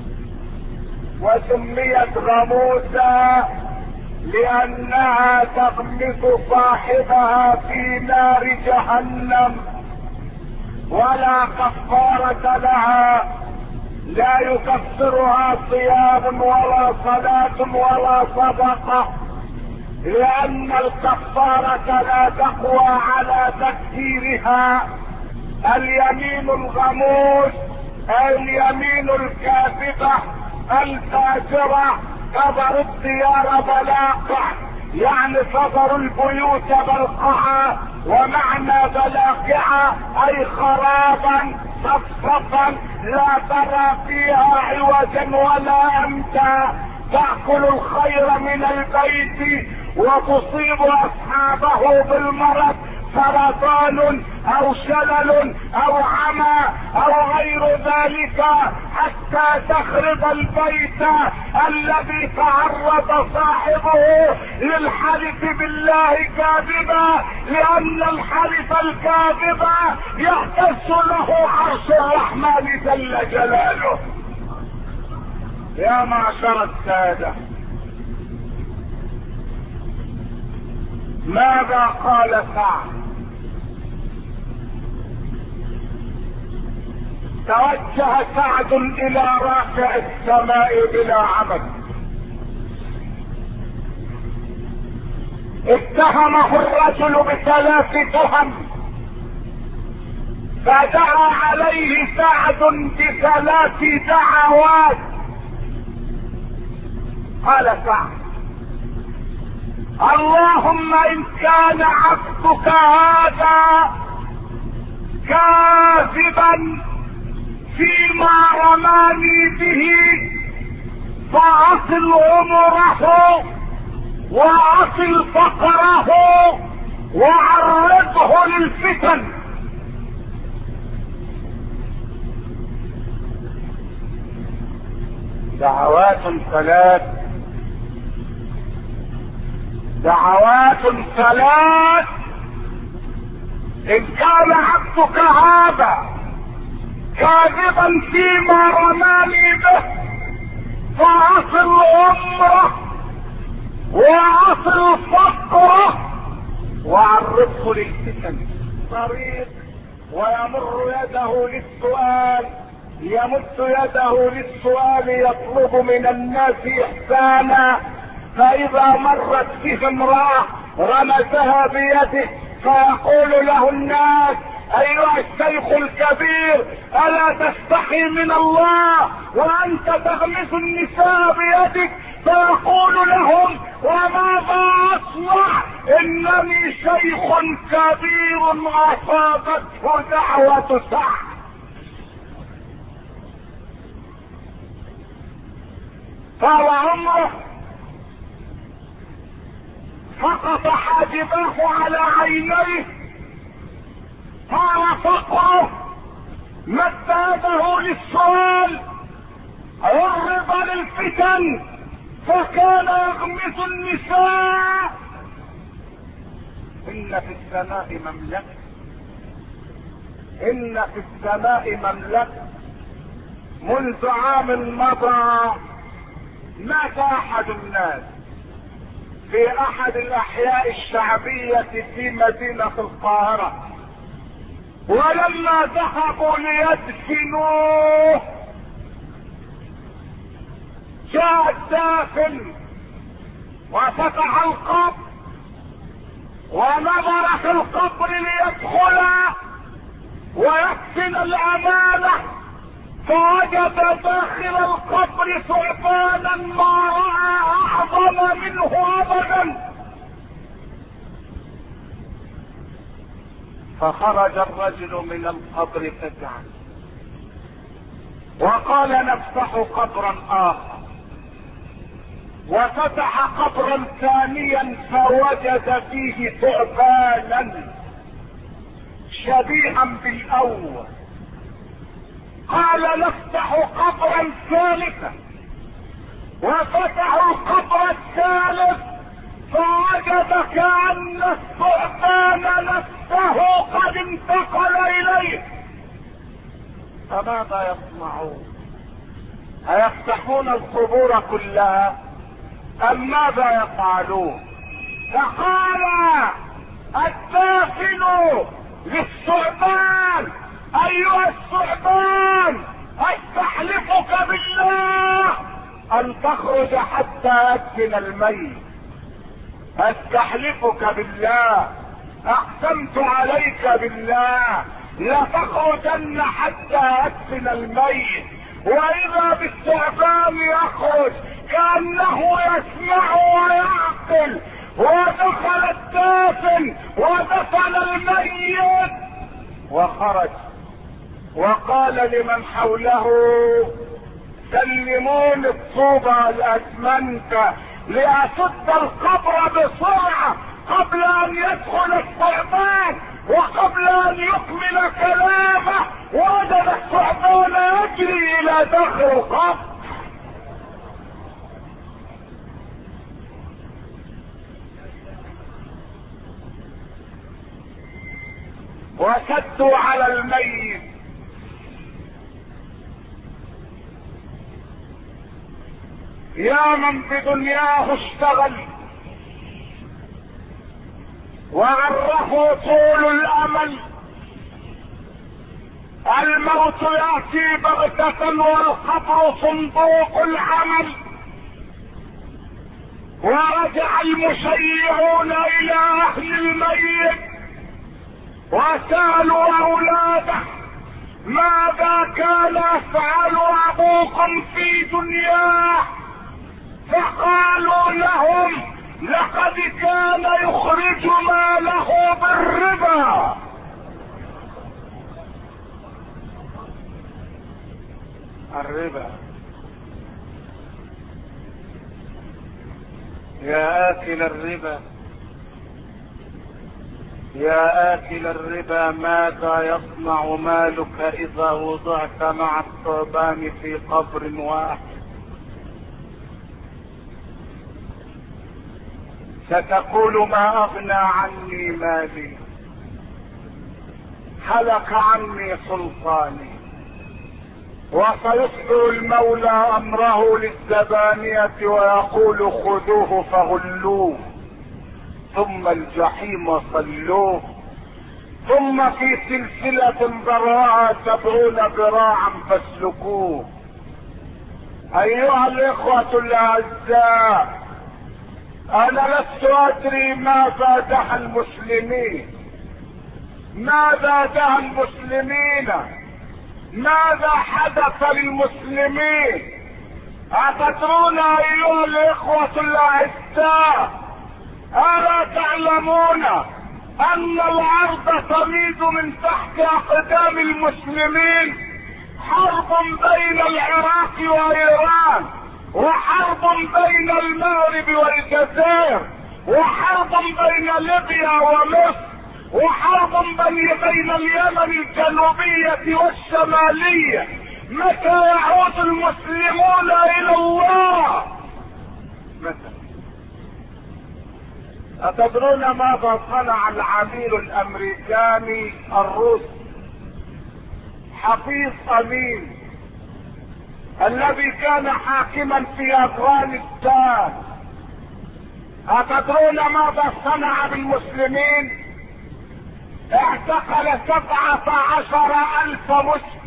وسميت غموسا لانها تغمس صاحبها في نار جهنم ولا كفارة لها، لا يكفرها صيام ولا صلاة ولا صدقة، لان الكفارة لا تقوى على تكفيرها. اليمين الغموس اليمين الكاذبة الفاجرة تذر الديار بلاقع، يعني تذر البيوت بلقعا. ومعنى بلاقعا اي خرابا صفصفا لا ترى فيها عوجا ولا امتا، تأكل الخير من البيت وتصيب اصحابه بالمرض، سرطان او شلل او عمى او غير ذلك، حتى تخرب البيت الذي تعرض صاحبه للحلف بالله كاذبا، لان الحلف الكاذب يهتز له عرش الرحمن جل جلاله. يا معشر السادة، ماذا قال سعد؟ توجه سعد الى رافع السماء بلا عمد، اتهمه الرجل بثلاث تهم، فدعا عليه سعد بثلاث دعوات. قال سعد: اللهم ان كان عبدك هذا كاذبا فيما رماني به فاصل عمره واصل فقره وعرضه للفتن. دعوات ثلاث دعوات ثلاث ان كان عبدك هذا كاذبا فيما رماني به فاصل عمره واصل فقره وعرضه للفتن. طريق ويمر يده للسؤال، يمد يده للسؤال يطلب من الناس احسانا، فاذا مرت به امرأة رمسها بيده فيقول له الناس: ايها الشيخ الكبير الا تستحي من الله وانت تغمس النساء بيدك؟ فيقول لهم: وماذا اصنع؟ انني شيخ كبير اصابته دعوة سعد. طال عمره، سقط حاجباه على عينيه، طال فقره، مد يده للسؤال، عرض للفتن فكان يغمس النساء. ان في السماء مملكة ان في السماء مملكة منذ عام مضى مات احد الناس في احد الاحياء الشعبية في مدينة القاهرة، ولما ذهبوا ليدفنوه جاء الدافن وفتح القبر ونظر في القبر ليدخل ويدفن الامانة، فوجد داخل القبر ثعبانا ما رأى اعظم منه ابدا. فخرج الرجل من القبر فزعا وقال نفتح قبرا اخر، وفتح قبرا ثانيا فوجد فيه ثعبانا شبيها بالاول. قال نفتح قبرا ثالثا، وفتحوا القبر الثالث فوجد كأن الثعبان نفسه قد انتقل اليه. فماذا يصنعون؟ أيفتحون القبور كلها أم ماذا يفعلون؟ فقال الدافن للثعبان: أيها الثعبان، استحلفك بالله أن تخرج حتى أدفن الميت، استحلفك بالله، اقسمت عليك بالله لتخرجن حتى ادفن الميت. واذا بالثعبان يخرج كانه يسمع ويعقل، ودخل الدافن ودفن الميت وخرج وقال لمن حوله: سلموني الطوبة الاسمنت لأسد القبر بسرعة قبل ان يدخل الثعبان وقبل ان يكمل كلامه. وجد الثعبان يجري الى داخل القبر. وشدوا على الميت يا من بدنياه اشتغل وعرفوا طول الامل، الموت ياتي بغتة والقبر صندوق العمل. ورجع المشيعون الى اهل الميت وسالوا اولاده: ماذا كان يفعل ابوكم في دنياه؟ فقالوا لهم: لقد كان يخرج ماله بالربا. الربا يا آكل الربا، يا آكل الربا، ماذا يصنع مالك إذا وضعت مع الثعبان في قبر واحد؟ ستقول: ما أغنى عني مالي، هلك عني سلطاني. وسيصدر المولى أمره للزبانية ويقول: خذوه فغلوه، ثم الجحيم صلوه، ثم في سلسلة ذرعها سبعون ذراعا فاسلكوه. أيها الإخوة الأعزاء، أنا لست أدري ماذا دعا المسلمين، ماذا دعا المسلمين، ماذا حدث للمسلمين. أتدرون أيها الإخوة الأعزاء، ألا تعلمون أن الأرض تميد من تحت أقدام المسلمين؟ حرب بين العراق وإيران، وحرب بين المغرب والجزائر، وحرب بين ليبيا ومصر، وحرب بين اليمن الجنوبية والشمالية. متى يعود المسلمون إلى الله؟ متى؟ أتدرون ماذا صنع العميل الأمريكاني الروسي حفيظ أمين الذي كان حاكما في أفغانستان؟ أتدرون ماذا صنع بالمسلمين؟ اعتقل سبعة عشر ألف مسلم،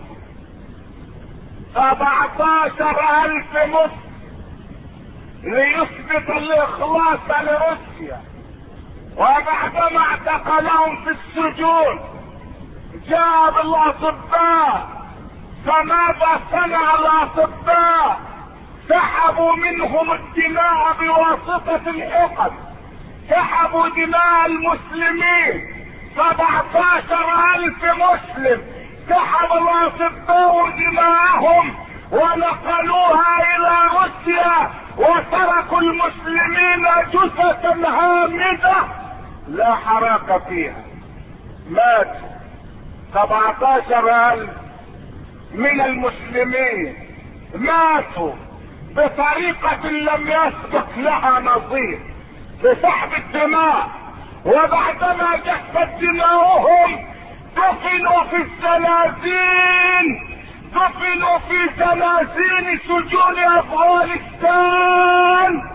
سبعة عشر ألف مسلم، ليثبت الإخلاص لروسيا. وبعدما اعتقلهم في السجون جاء بالاطباء، فماذا صنع الاطباء؟ سحبوا منهم الدماء بواسطة الحقن، سحبوا دماء المسلمين سبعة عشر الف مسلم، سحب الاطباء دماءهم ونقلوها الى روسيا، وتركوا المسلمين جثة هامدة لا حراك فيها. مات سبعة عشر الف من المسلمين، ماتوا بطريقة لم يسبق لها نظير، بسحب الدماء. وبعدما جفت دماؤهم دفنوا في الزنازين، دفنوا في زنازين سجون افغانستان،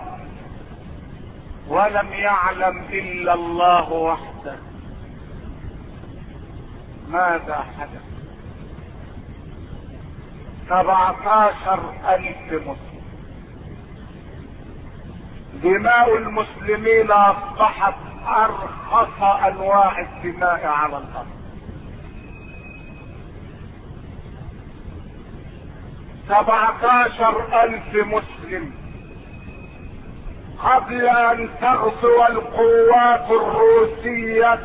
ولم يعلم الا الله وحده ماذا حدث. سبعة عشر الف مسلم، دماء المسلمين اصبحت ارخص انواع الدماء على الارض. سبعة عشر الف مسلم قبل ان تغزو القوات الروسية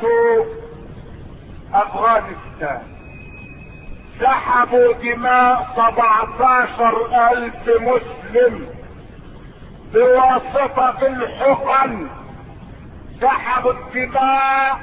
افغانستان، سحبوا دماء سبعة عشر الف مسلم بواسطة الحقن، سحبوا الدماء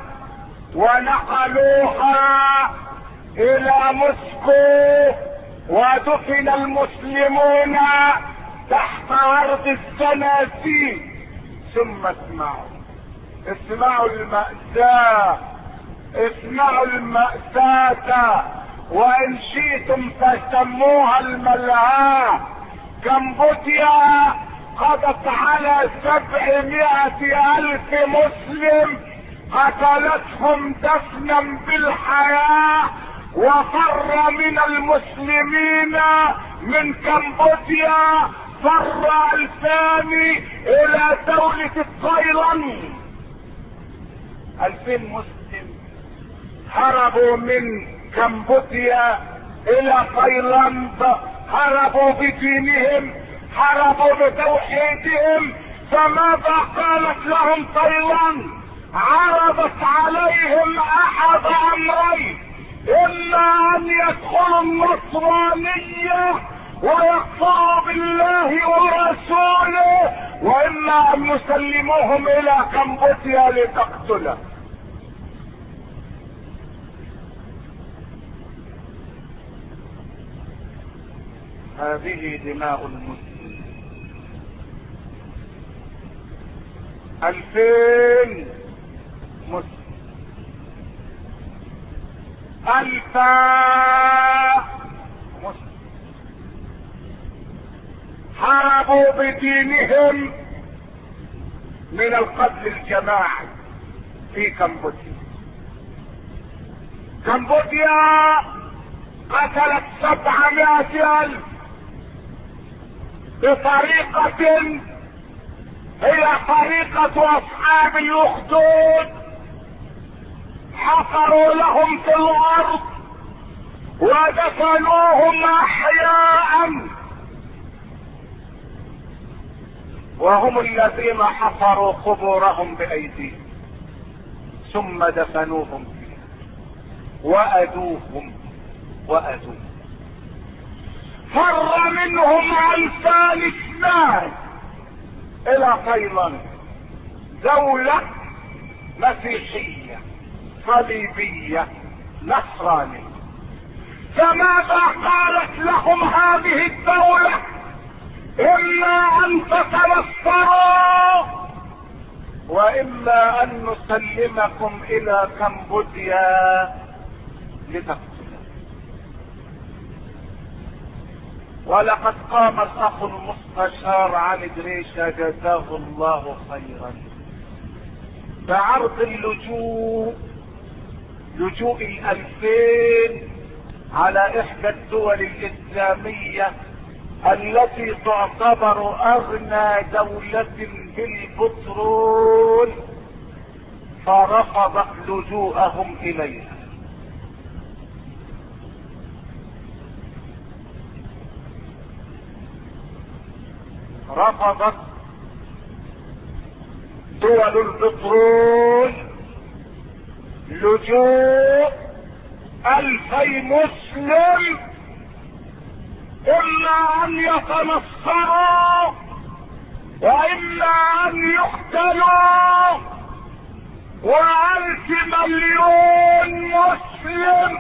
ونقلوها الى موسكو، ودفن المسلمون تحت ارض الزنازين. ثم اسمعوا اسمعوا المأساة، اسمعوا المأساة، وان شئتم فسموها الملهاة. كمبوديا قضت على سبعمائة الف مسلم، قتلتهم دفنا بالحياة، وفر من المسلمين من كمبوديا فر الفان الى دولة تايلاند. الفين مسلم هربوا من كمبوديا الى تايلاند، هربوا بدينهم، هربوا بتوحيدهم. فماذا قالت لهم تايلاند؟ عرضت عليهم احد امرين: اما ان يدخلوا النصرانية ويكفروا بالله ورسوله، واما ان يسلموهم الى كمبوديا لتقتله. هذه دماء المسلمين. الفين مسلم، الفا مسلم هربوا بدينهم من القتل الجماعي في كمبوديا. كمبوديا قتلت سبعمائة الف بطريقة هي طريقة اصحاب الاخدود، حفروا لهم في الارض ودفنوهم احياء، وهم الذين حفروا قبورهم بايديهم ثم دفنوهم فيها وادوهم وادوهم. فر منهم الفان اثنان الى تايلاند، دولة مسيحية صليبية نصرانية. فماذا قالت لهم هذه الدولة؟ اما ان تتنصروا واما ان نسلمكم الى كمبوديا لتقتلوا. ولقد قام الاخ المستشار علي دريشة جزاه الله خيرا بعرض اللجوء، لجوء الالفين على احدى الدول الاسلامية التي تعتبر اغنى دولة بالبترول فرفضت لجوءهم اليها. رفضت دول البترول لجوء الفي مسلم اما ان يتنصروا واما ان يقتلوا، والف مليون مسلم،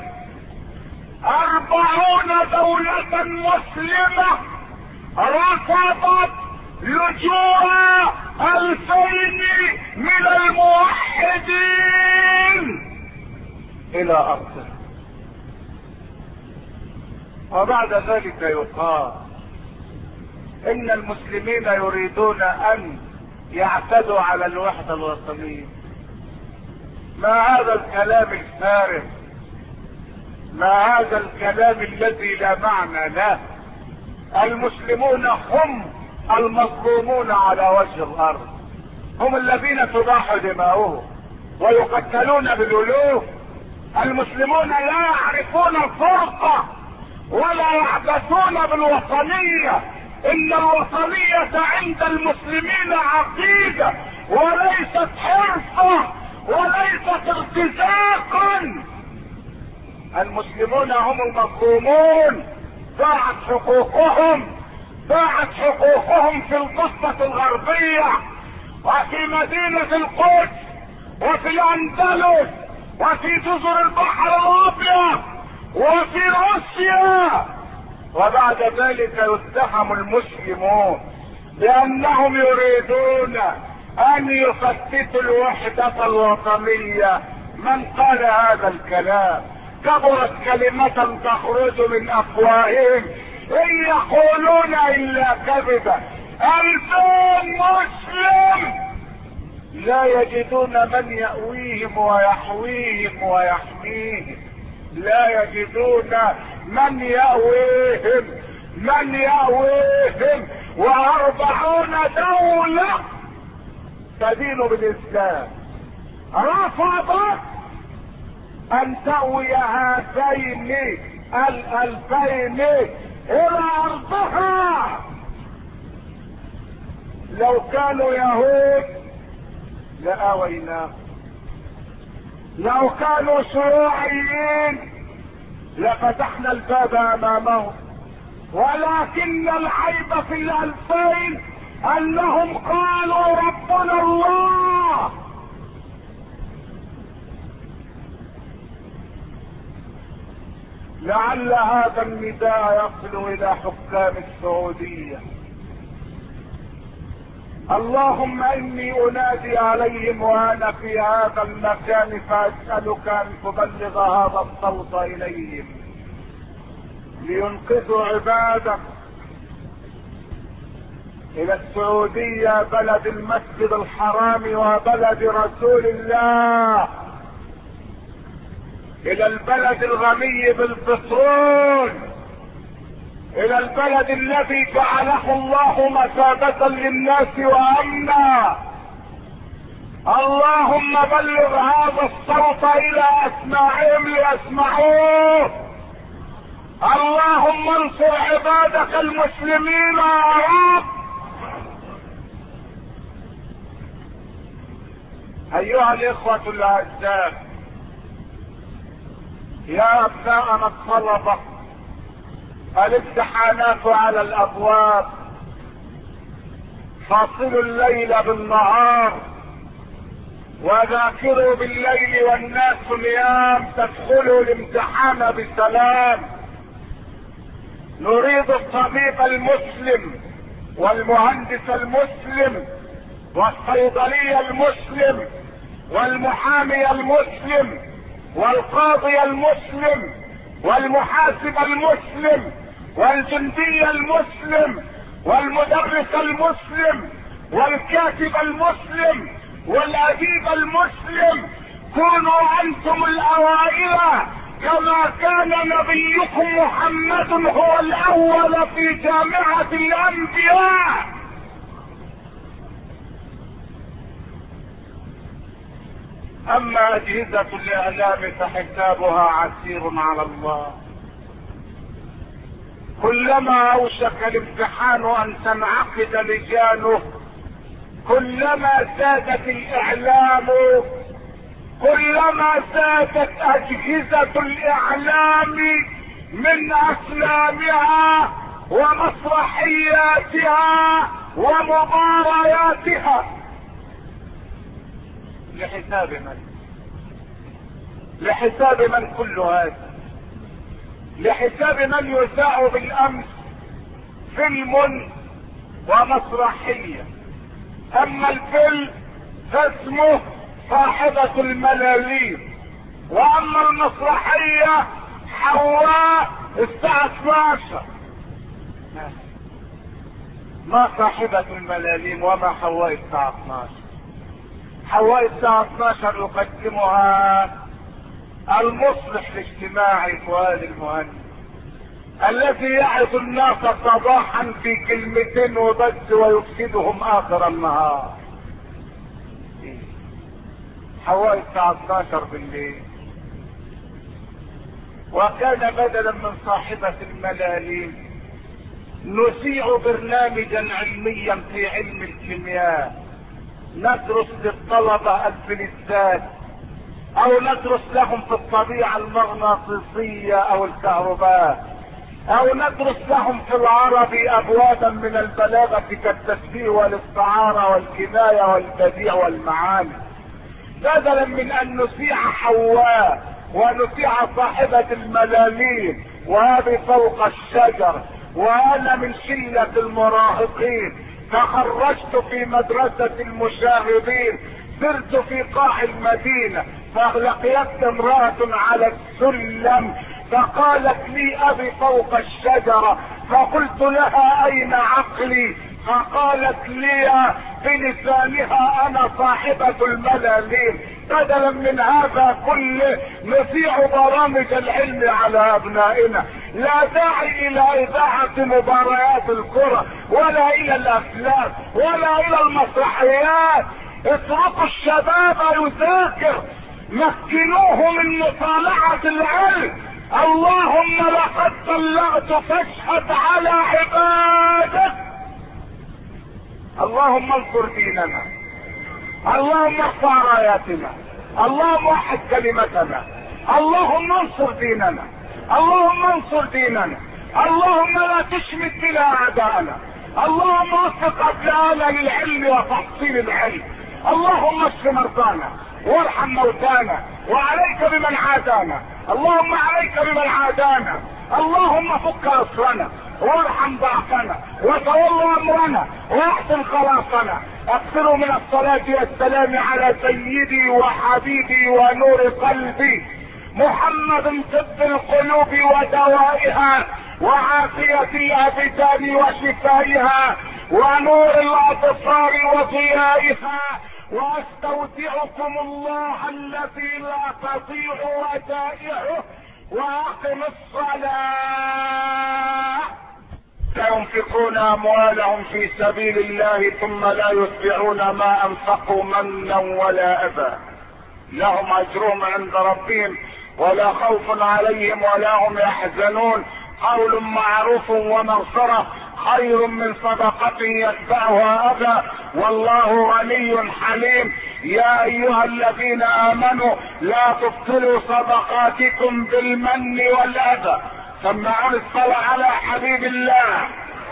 اربعون دولة مسلمة رفضت لجوء الفين من الموحدين الى ارضه. وبعد ذلك يقال ان المسلمين يريدون ان يعتدوا على الوحدة الوطنية. ما هذا الكلام الفارغ، ما هذا الكلام الذي لا معنى له. المسلمون هم المظلومون على وجه الارض، هم الذين تباح دماؤهم ويقتلون بالالوف. المسلمون لا يعرفون الفرقة ولا يعبثون بالوطنية. ان الوطنية عند المسلمين عقيدة وليست حرفة وليست ارتزاقا. المسلمون هم المظلومون، ضاعت حقوقهم، ضاعت حقوقهم في الضفة الغربية وفي مدينة القدس وفي الاندلس وفي جزر البحر الابيض وفي روسيا. وبعد ذلك يتهم المسلمون بانهم يريدون ان يفتتوا الوحدة الوطنية. من قال هذا الكلام؟ كبرت كلمة تخرج من افواههم ان يقولون الا كذبا. الفين مسلم لا يجدون من يأويهم ويحويهم ويحميهم، لا يجدون من يأويهم من يأويهم واربعون دولة تدين بالاسلام رفضت ان تأوي هاتين الالفين الى ارضها. لو كانوا يهود لآويناهم، لو كانوا شيوعيين لفتحنا الباب امامهم، ولكن العيب في الالفين انهم قالوا ربنا الله. لعل هذا النداء يصل الى حكام السعودية. اللهم اني انادي عليهم وانا في هذا المكان فاسألك ان تبلغ هذا الصوت اليهم لينقذوا عبادك. الى السعودية بلد المسجد الحرام وبلد رسول الله، الى البلد الغني بالبترول، الى البلد الذي جعله الله مثابة للناس وامنا. اللهم بلغ هذا الصوت الى اسماعهم ليسمعوه. اللهم انصر عبادك المسلمين يا رب. ايها الاخوة الاعزاء، يا ابناءنا الطلبة، الامتحانات على الابواب، فاصلوا الليل بالنهار وذاكروا بالليل والناس نيام تدخلوا الامتحان بسلام. نريد الطبيب المسلم والمهندس المسلم والصيدلي المسلم والمحامي المسلم والقاضي المسلم والمحاسب المسلم والجندي المسلم والمدرس المسلم والكاتب المسلم والاديب المسلم. كونوا انتم الاوائل كما كان نبيكم محمد هو الاول في جامعة الانبياء. اما اجهزة الاعلام فحسابها عسير على الله. كلما اوشك الامتحان ان تنعقد لجانه كلما زادت الاعلام، كلما زادت اجهزة الاعلام من افلامها ومسرحياتها ومبارياتها. لحساب من؟ لحساب من كل هذا؟ لحساب من يذاع بالامس فيلم ومسرحية. اما الفيلم فاسمه صاحبة الملاليم، واما المسرحية حواء الساعة اثناشر. ما صاحبة الملاليم وما حواء الساعة اثناشر؟ حواء الساعة اثناشر يقدمها المصلح الاجتماعي فؤاد المهندس، الذي يعظ الناس صباحا في كلمتين وبس ويفسدهم اخر النهار. حواء الساعة اثناشر بالليل. وكان بدلا من صاحبة الملاليم نذيع برنامجا علميا في علم الكيمياء، ندرس للطلبة الفلزات او ندرس لهم في الطبيعة المغناطيسية او الكهرباء، او ندرس لهم في العربي ابوابا من البلاغة كالتشبيه والاستعارة والكناية والبديع والمعاني، بدلا من ان نذيع حواء ونذيع صاحبة الملاليم وهذه فوق الشجر. وانا من شلة المراهقين تخرجت في مدرسة المشاغبين، سرت في قاع المدينة فلقيت امرأة على السلم فقالت لي ابي فوق الشجرة، فقلت لها اين عقلي؟ فقالت لي بلسانها انا صاحبة الملاليم. بدلا من هذا كله نذيع برامج العلم على ابنائنا، لا داعي الى اذاعة مباريات الكرة ولا الى الافلام ولا الى المسرحيات. اتركوا الشباب يذاكر، مكنوه من مطالعة العلم. اللهم لقد بلغت فاشهد على عبادك. اللهم انصر ديننا، اللهم ارفع راياتنا، اللهم وحد كلمتنا، اللهم انصر ديننا، اللهم انصر ديننا، اللهم لا تشمت بنا اعداءنا، اللهم وفق ابنائنا للعلم وتحصيل العلم، اللهم اشف مرضانا وارحم موتانا وعليك بمن عادانا، اللهم عليك بمن عادانا، اللهم فك اسرنا وارحم ضعفنا وتولى امرنا واحسن خلاصنا. اكثروا من الصلاة والسلام على سيدي وحبيبي ونور قلبي محمد طب القلوب ودوائها وعافية الابدان وشفائها ونور الابصار وضيائها. واستودعكم الله الذي لا تضيع ودائعه واقم الصلاة. سينفقون اموالهم في سبيل الله ثم لا يتبعون ما انفقوا منا ولا اذى، لهم اجرهم عند ربهم ولا خوف عليهم ولا هم يحزنون. قول معروف ومغفرة خير من صدقة يتبعها اذى والله غني حليم. يا ايها الذين امنوا لا تبطلوا صدقاتكم بالمن والاذى. سمعون الصلاة على حبيب الله.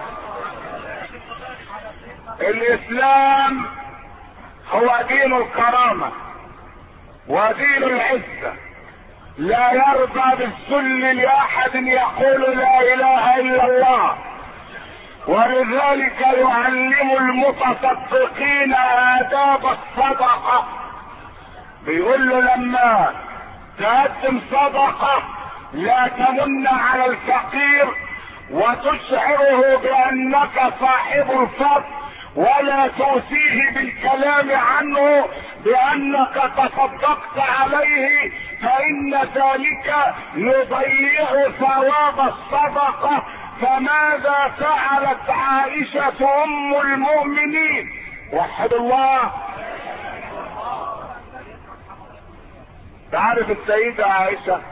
الاسلام هو دين الكرامة ودين العزة، لا يرضى بالذل لاحد يقول لا اله الا الله، ولذلك يعلم المتصدقين آداب الصدقة. بيقول له لما تقدم صدقة لا تمن على الفقير وتشعره بانك صاحب الفضل، ولا توصيه بالكلام عنه بانك تصدقت عليه، فان ذلك يضيع ثواب الصدقة. فماذا فعلت عائشة ام المؤمنين؟ وحد الله. تعرف السيدة عائشة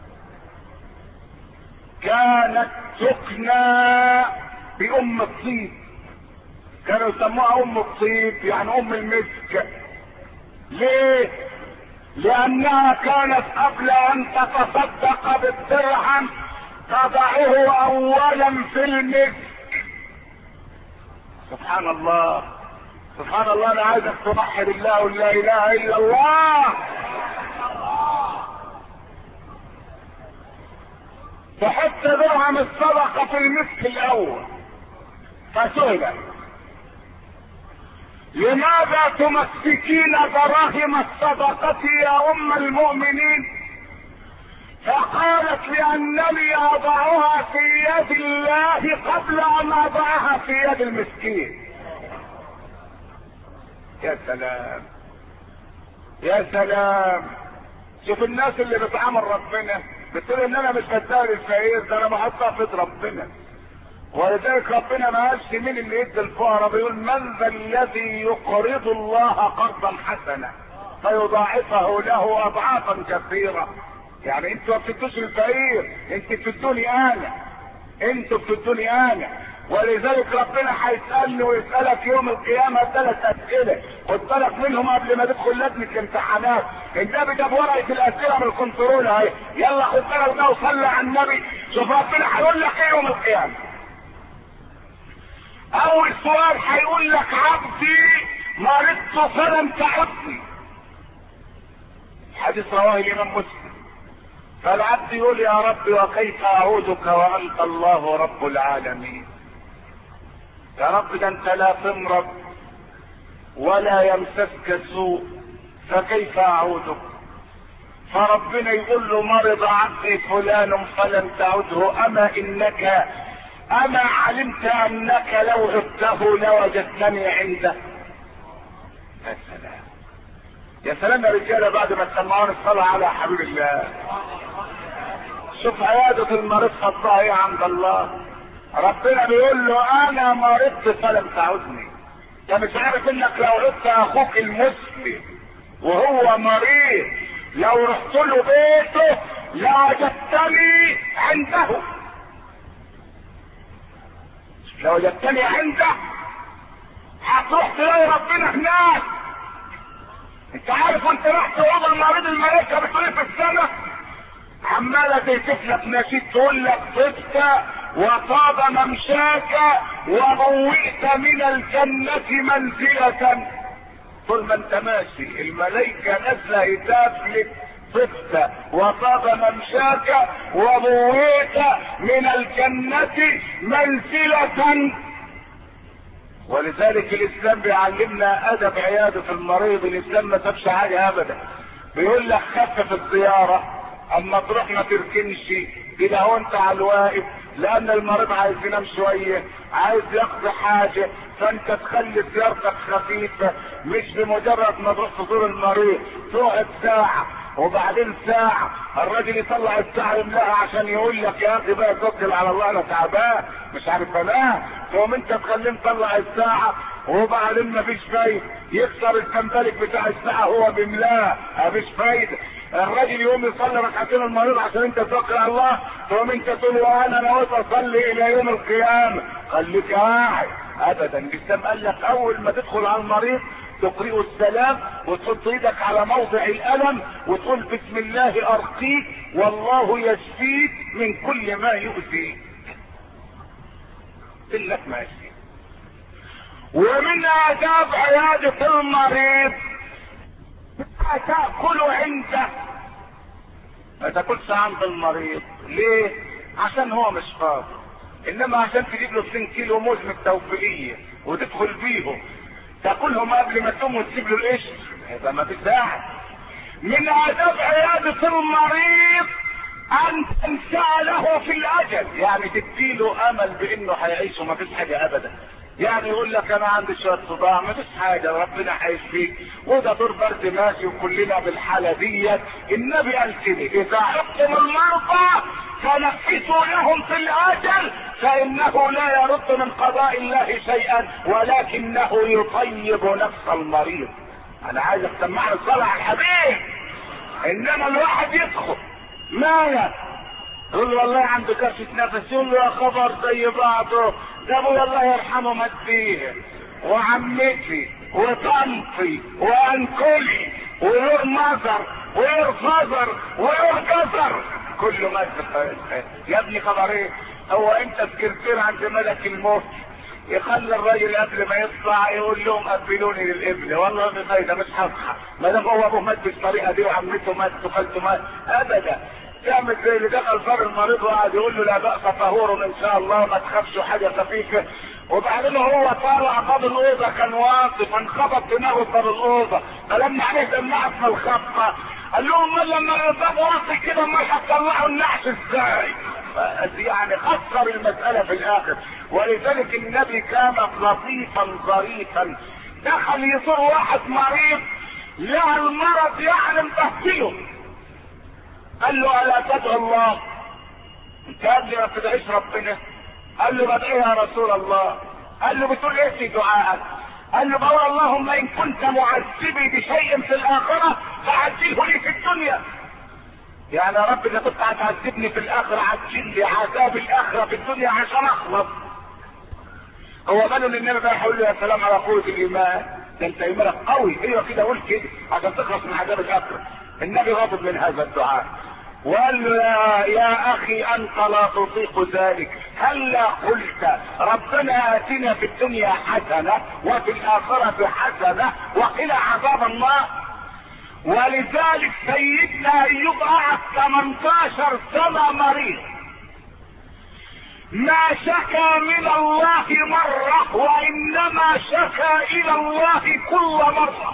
كانت تكنى بأم الطيب، كانوا يسموها أم الطيب يعني أم المسك. ليه؟ لأنها كانت قبل أن تتصدق بالدرهم تضعه أولا في المسك. سبحان الله سبحان الله. أنا عايزك توحد الله ولا إله إلا الله. تحط درهم الصدقة في المسك الأول. فسئلت لماذا تمسكين دراهم الصدقة يا أم المؤمنين؟ فقالت لأنني أضعها في يد الله قبل أن أضعها في يد المسكين. يا سلام يا سلام. شوف الناس اللي بتعامل ربنا بتقول ان انا مش بدال الفقير، ده انا بحطها في يد ربنا. ولذلك ربنا ما قالش مين اللي يدي الفقراء، بيقول من ذا الذي يقرض الله قرضا حسنا فيضاعفه له اضعافا كثيره. يعني انتوا ما بتدوش الفقير، انتوا بتدوني انا، انتوا بتدوني انا. ولذلك ربنا هيسالني ويسالك يوم القيامه ثلاث اسئله، خد بالك منهم قبل ما تدخل لجنه الامتحانات. النبي جاب ورقه الاسئله من الكنترول اهي، يلا خد بالك بقى وصلي على النبي. شوف ربنا هيقول لك ايه يوم القيامه. اول سؤال هيقول لك عبدي مرضت فلم تعدني. حديث رواه الامام مسلم. فالعبد يقول يا رب وكيف اعودك وانت الله رب العالمين. يا رب ده انت لا تمرض ولا يمسسك سوء فكيف اعودك؟ فربنا يقول له مرض عبدي فلان فلم تعده، اما انك اما علمت انك لو عدته لوجدتني عنده. يا سلام يا سلام يا رجاله. بعد ما تسمعون الصلاه على حبيب الله، شوف عياده المريض خطها ايه عند الله. ربنا بيقول له انا مرضت فلم تعدني. انت مش عارف انك لو عدت اخوك المسلم وهو مريض لو رحت له بيته لوجدتني عنده، لو وجدتني عنده هتروح تلاقي ربنا هناك. انت عارف وانت رحت اوضه المريض الملائكه بتقول في السماء عماله تهتف لك نشيد تقول لك طبت وطاب ممشاك وبوئت من الجنه منزله. طول ما انت ماشي الملائكه نازله هتاف لك طبت وطاب ممشاك وبوئت من الجنه منزله. ولذلك الاسلام بيعلمنا ادب عياده المريض. الاسلام ما سابش حاجه ابدا. بيقول لك خفف الزياره، اما تروح ما تركنش كده وانت على الواقف، لان المريض عايز ينام شويه، عايز يقضي حاجه، فانت تخلي زيارتك خفيفه. مش بمجرد ما تروح تزور المريض تقعد ساعه وبعدين ساعة الراجل يطلع الساعة يملاها عشان يقول لك يا اخي بقى توكل على الله انا تعبان مش عارف انام. تقوم انت تخليه مطلع الساعة وبعدين مفيش فايدة، يكسر الكمبالك بتاع الساعة هو بيملاها مفيش فايدة. الراجل يقوم يصلي ركعتين المريض عشان انت توكل على الله، تقوم انت تقول وانا نويت اصلي الى يوم القيامة. خليك قاعد ابدا. الاسلام قال لك اول ما تدخل على المريض تقرئه السلام وتحط ايدك على موضع الالم وتقول بسم الله ارقيك والله يشفيك من كل ما يؤذيك. لك ماشي. ومن اداب عيادة المريض ما تاكل عنده، ما تاكلش عند المريض. ليه؟ عشان هو مش فاضي. انما عشان تجيب له اتنين كيلو موز من التوفيقيه وتدخل بيهم تاكلهم قبل ما تقوم وتسيب له القشر يبقى ما تساعد. من اداب عياده المريض ان تنسى له في الاجل، يعني تديله امل بانه هيعيش وما فيش حاجه ابدا. يعني يقول لك انا عندي شويه صداع ما فيش حاجه ربنا هيشفيك وده دور برد ماشي وكلنا بالحاله ديت. النبي قال كده اذا عدتم المرضى فنفسوا لهم في الاجل فانه لا يرد من قضاء الله شيئا ولكنه يطيب نفس المريض. انا عايز اسمعني الصلاه على الحبيب. انما الواحد يدخل مالك يقول له والله عنده كرشة نفس، يقول له يا خبر زي بعضه، ده ابويا الله يرحمه مات فيه، وعمتي وطنطي وانكلي ويور مزر ويور فزر ويور كسر كله مات. يا ابني خبر ايه؟ هو انت سكرتير عند ملك الموت يخلي الراجل قبل ما يطلع يقول لهم قبلوني للابن، والله ما فايده مش هصحى ما دام هو ابوه مات بالطريقه دي وعمته مات وخالته مات ابدا. تعمل زي اللي دخل فار المريض وقعد يقول له لا بأس طهور ان شاء الله ما تخافش حاجه خفيفه، وبعدين هو طالع باب الاوضه كان واقف انخبط دماغه في باب الاوضه، فلما عليه دمعت من الخبطه قال لهم لما الباب واقف كده ما هتطلعوا النحس ازاي؟ يعني خسر المساله في الاخر. ولذلك النبي كان لطيفا ظريفا، دخل يزور واحد مريض لقى المرض يعني مبهدله، قال له الا تدعو الله؟ انت قال لي ما تدعيش ربنا؟ قال له بدعي يا رسول الله. قال له بتقول ايه في دعائك؟ قال له بقول اللهم ان كنت معذبي بشيء في الاخره فعجله لي في الدنيا. يعني يا رب اذا كنت هتعذبني في الاخره عجل لي عذاب الاخره في الدنيا عشان اخلص. هو قالوا للنبي بقى يقول له يا سلام على قوه الايمان، ده انت ايمانك قوي، ايوه كده قول كده عشان تخلص من عذاب الاخره. النبي غضب من هذا الدعاء وقال له يا, يا اخي انت لا تطيق ذلك، هلا قلت ربنا اتنا في الدنيا حسنه وفي الاخره حسنه وقنا عذاب النار. ولذلك سيدنا ايوب قعد ثمانية عشر سنه مريض ما شكى من الله مره وانما شكى الى الله كل مره.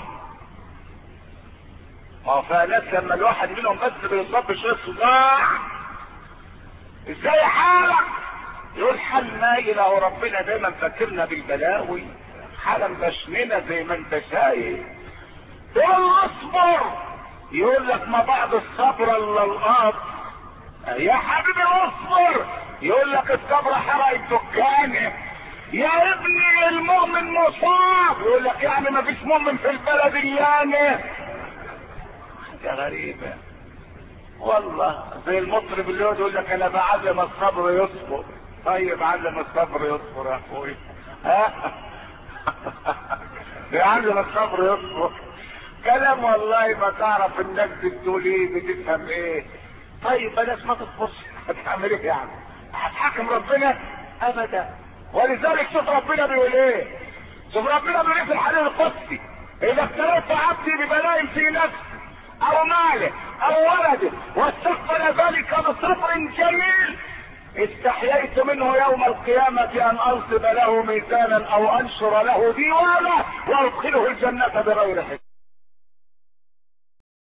اه فناس لما الواحد منهم بس بيصاب بشويه صداع ازاي حالك؟ يقول حال نايل اهو ربنا دايما فاكرنا بالبلاوي، حالا بشمنا زي ما انت شايف. يقول اصبر، يقول لك ما بعد الصبر الا القبر. يا حبيبي اصبر، يقول لك الصبر حرق الدكان. يا ابني المؤمن مصاب، يقول لك يعني ما فيش مؤمن في البلد يعني. حاجه غريبه والله، زي المطرب اللي يقول لك انا بعلم الصبر يصبر. طيب علم الصبر يصبر يا اخوي، ها بيعلم الصبر يصبر كلام والله ما تعرف الناس بتقول ايه بتفهم ايه. طيب بلاش ما تصبرش، هتعمل ايه يعني؟ هتحاكم ربنا؟ ابدا. ولذلك شوف ربنا بيقول ايه، شوف ربنا بيقول ايه في الحديث القدسي: اذا ابتليت عبدي ببلاء في نفسه او ماله او ولده واستقبل ذلك بصبر جميل استحييت منه يوم القيامة ان انصب له ميزانا او انشر له ديوانا وادخله الجنة بغير حساب.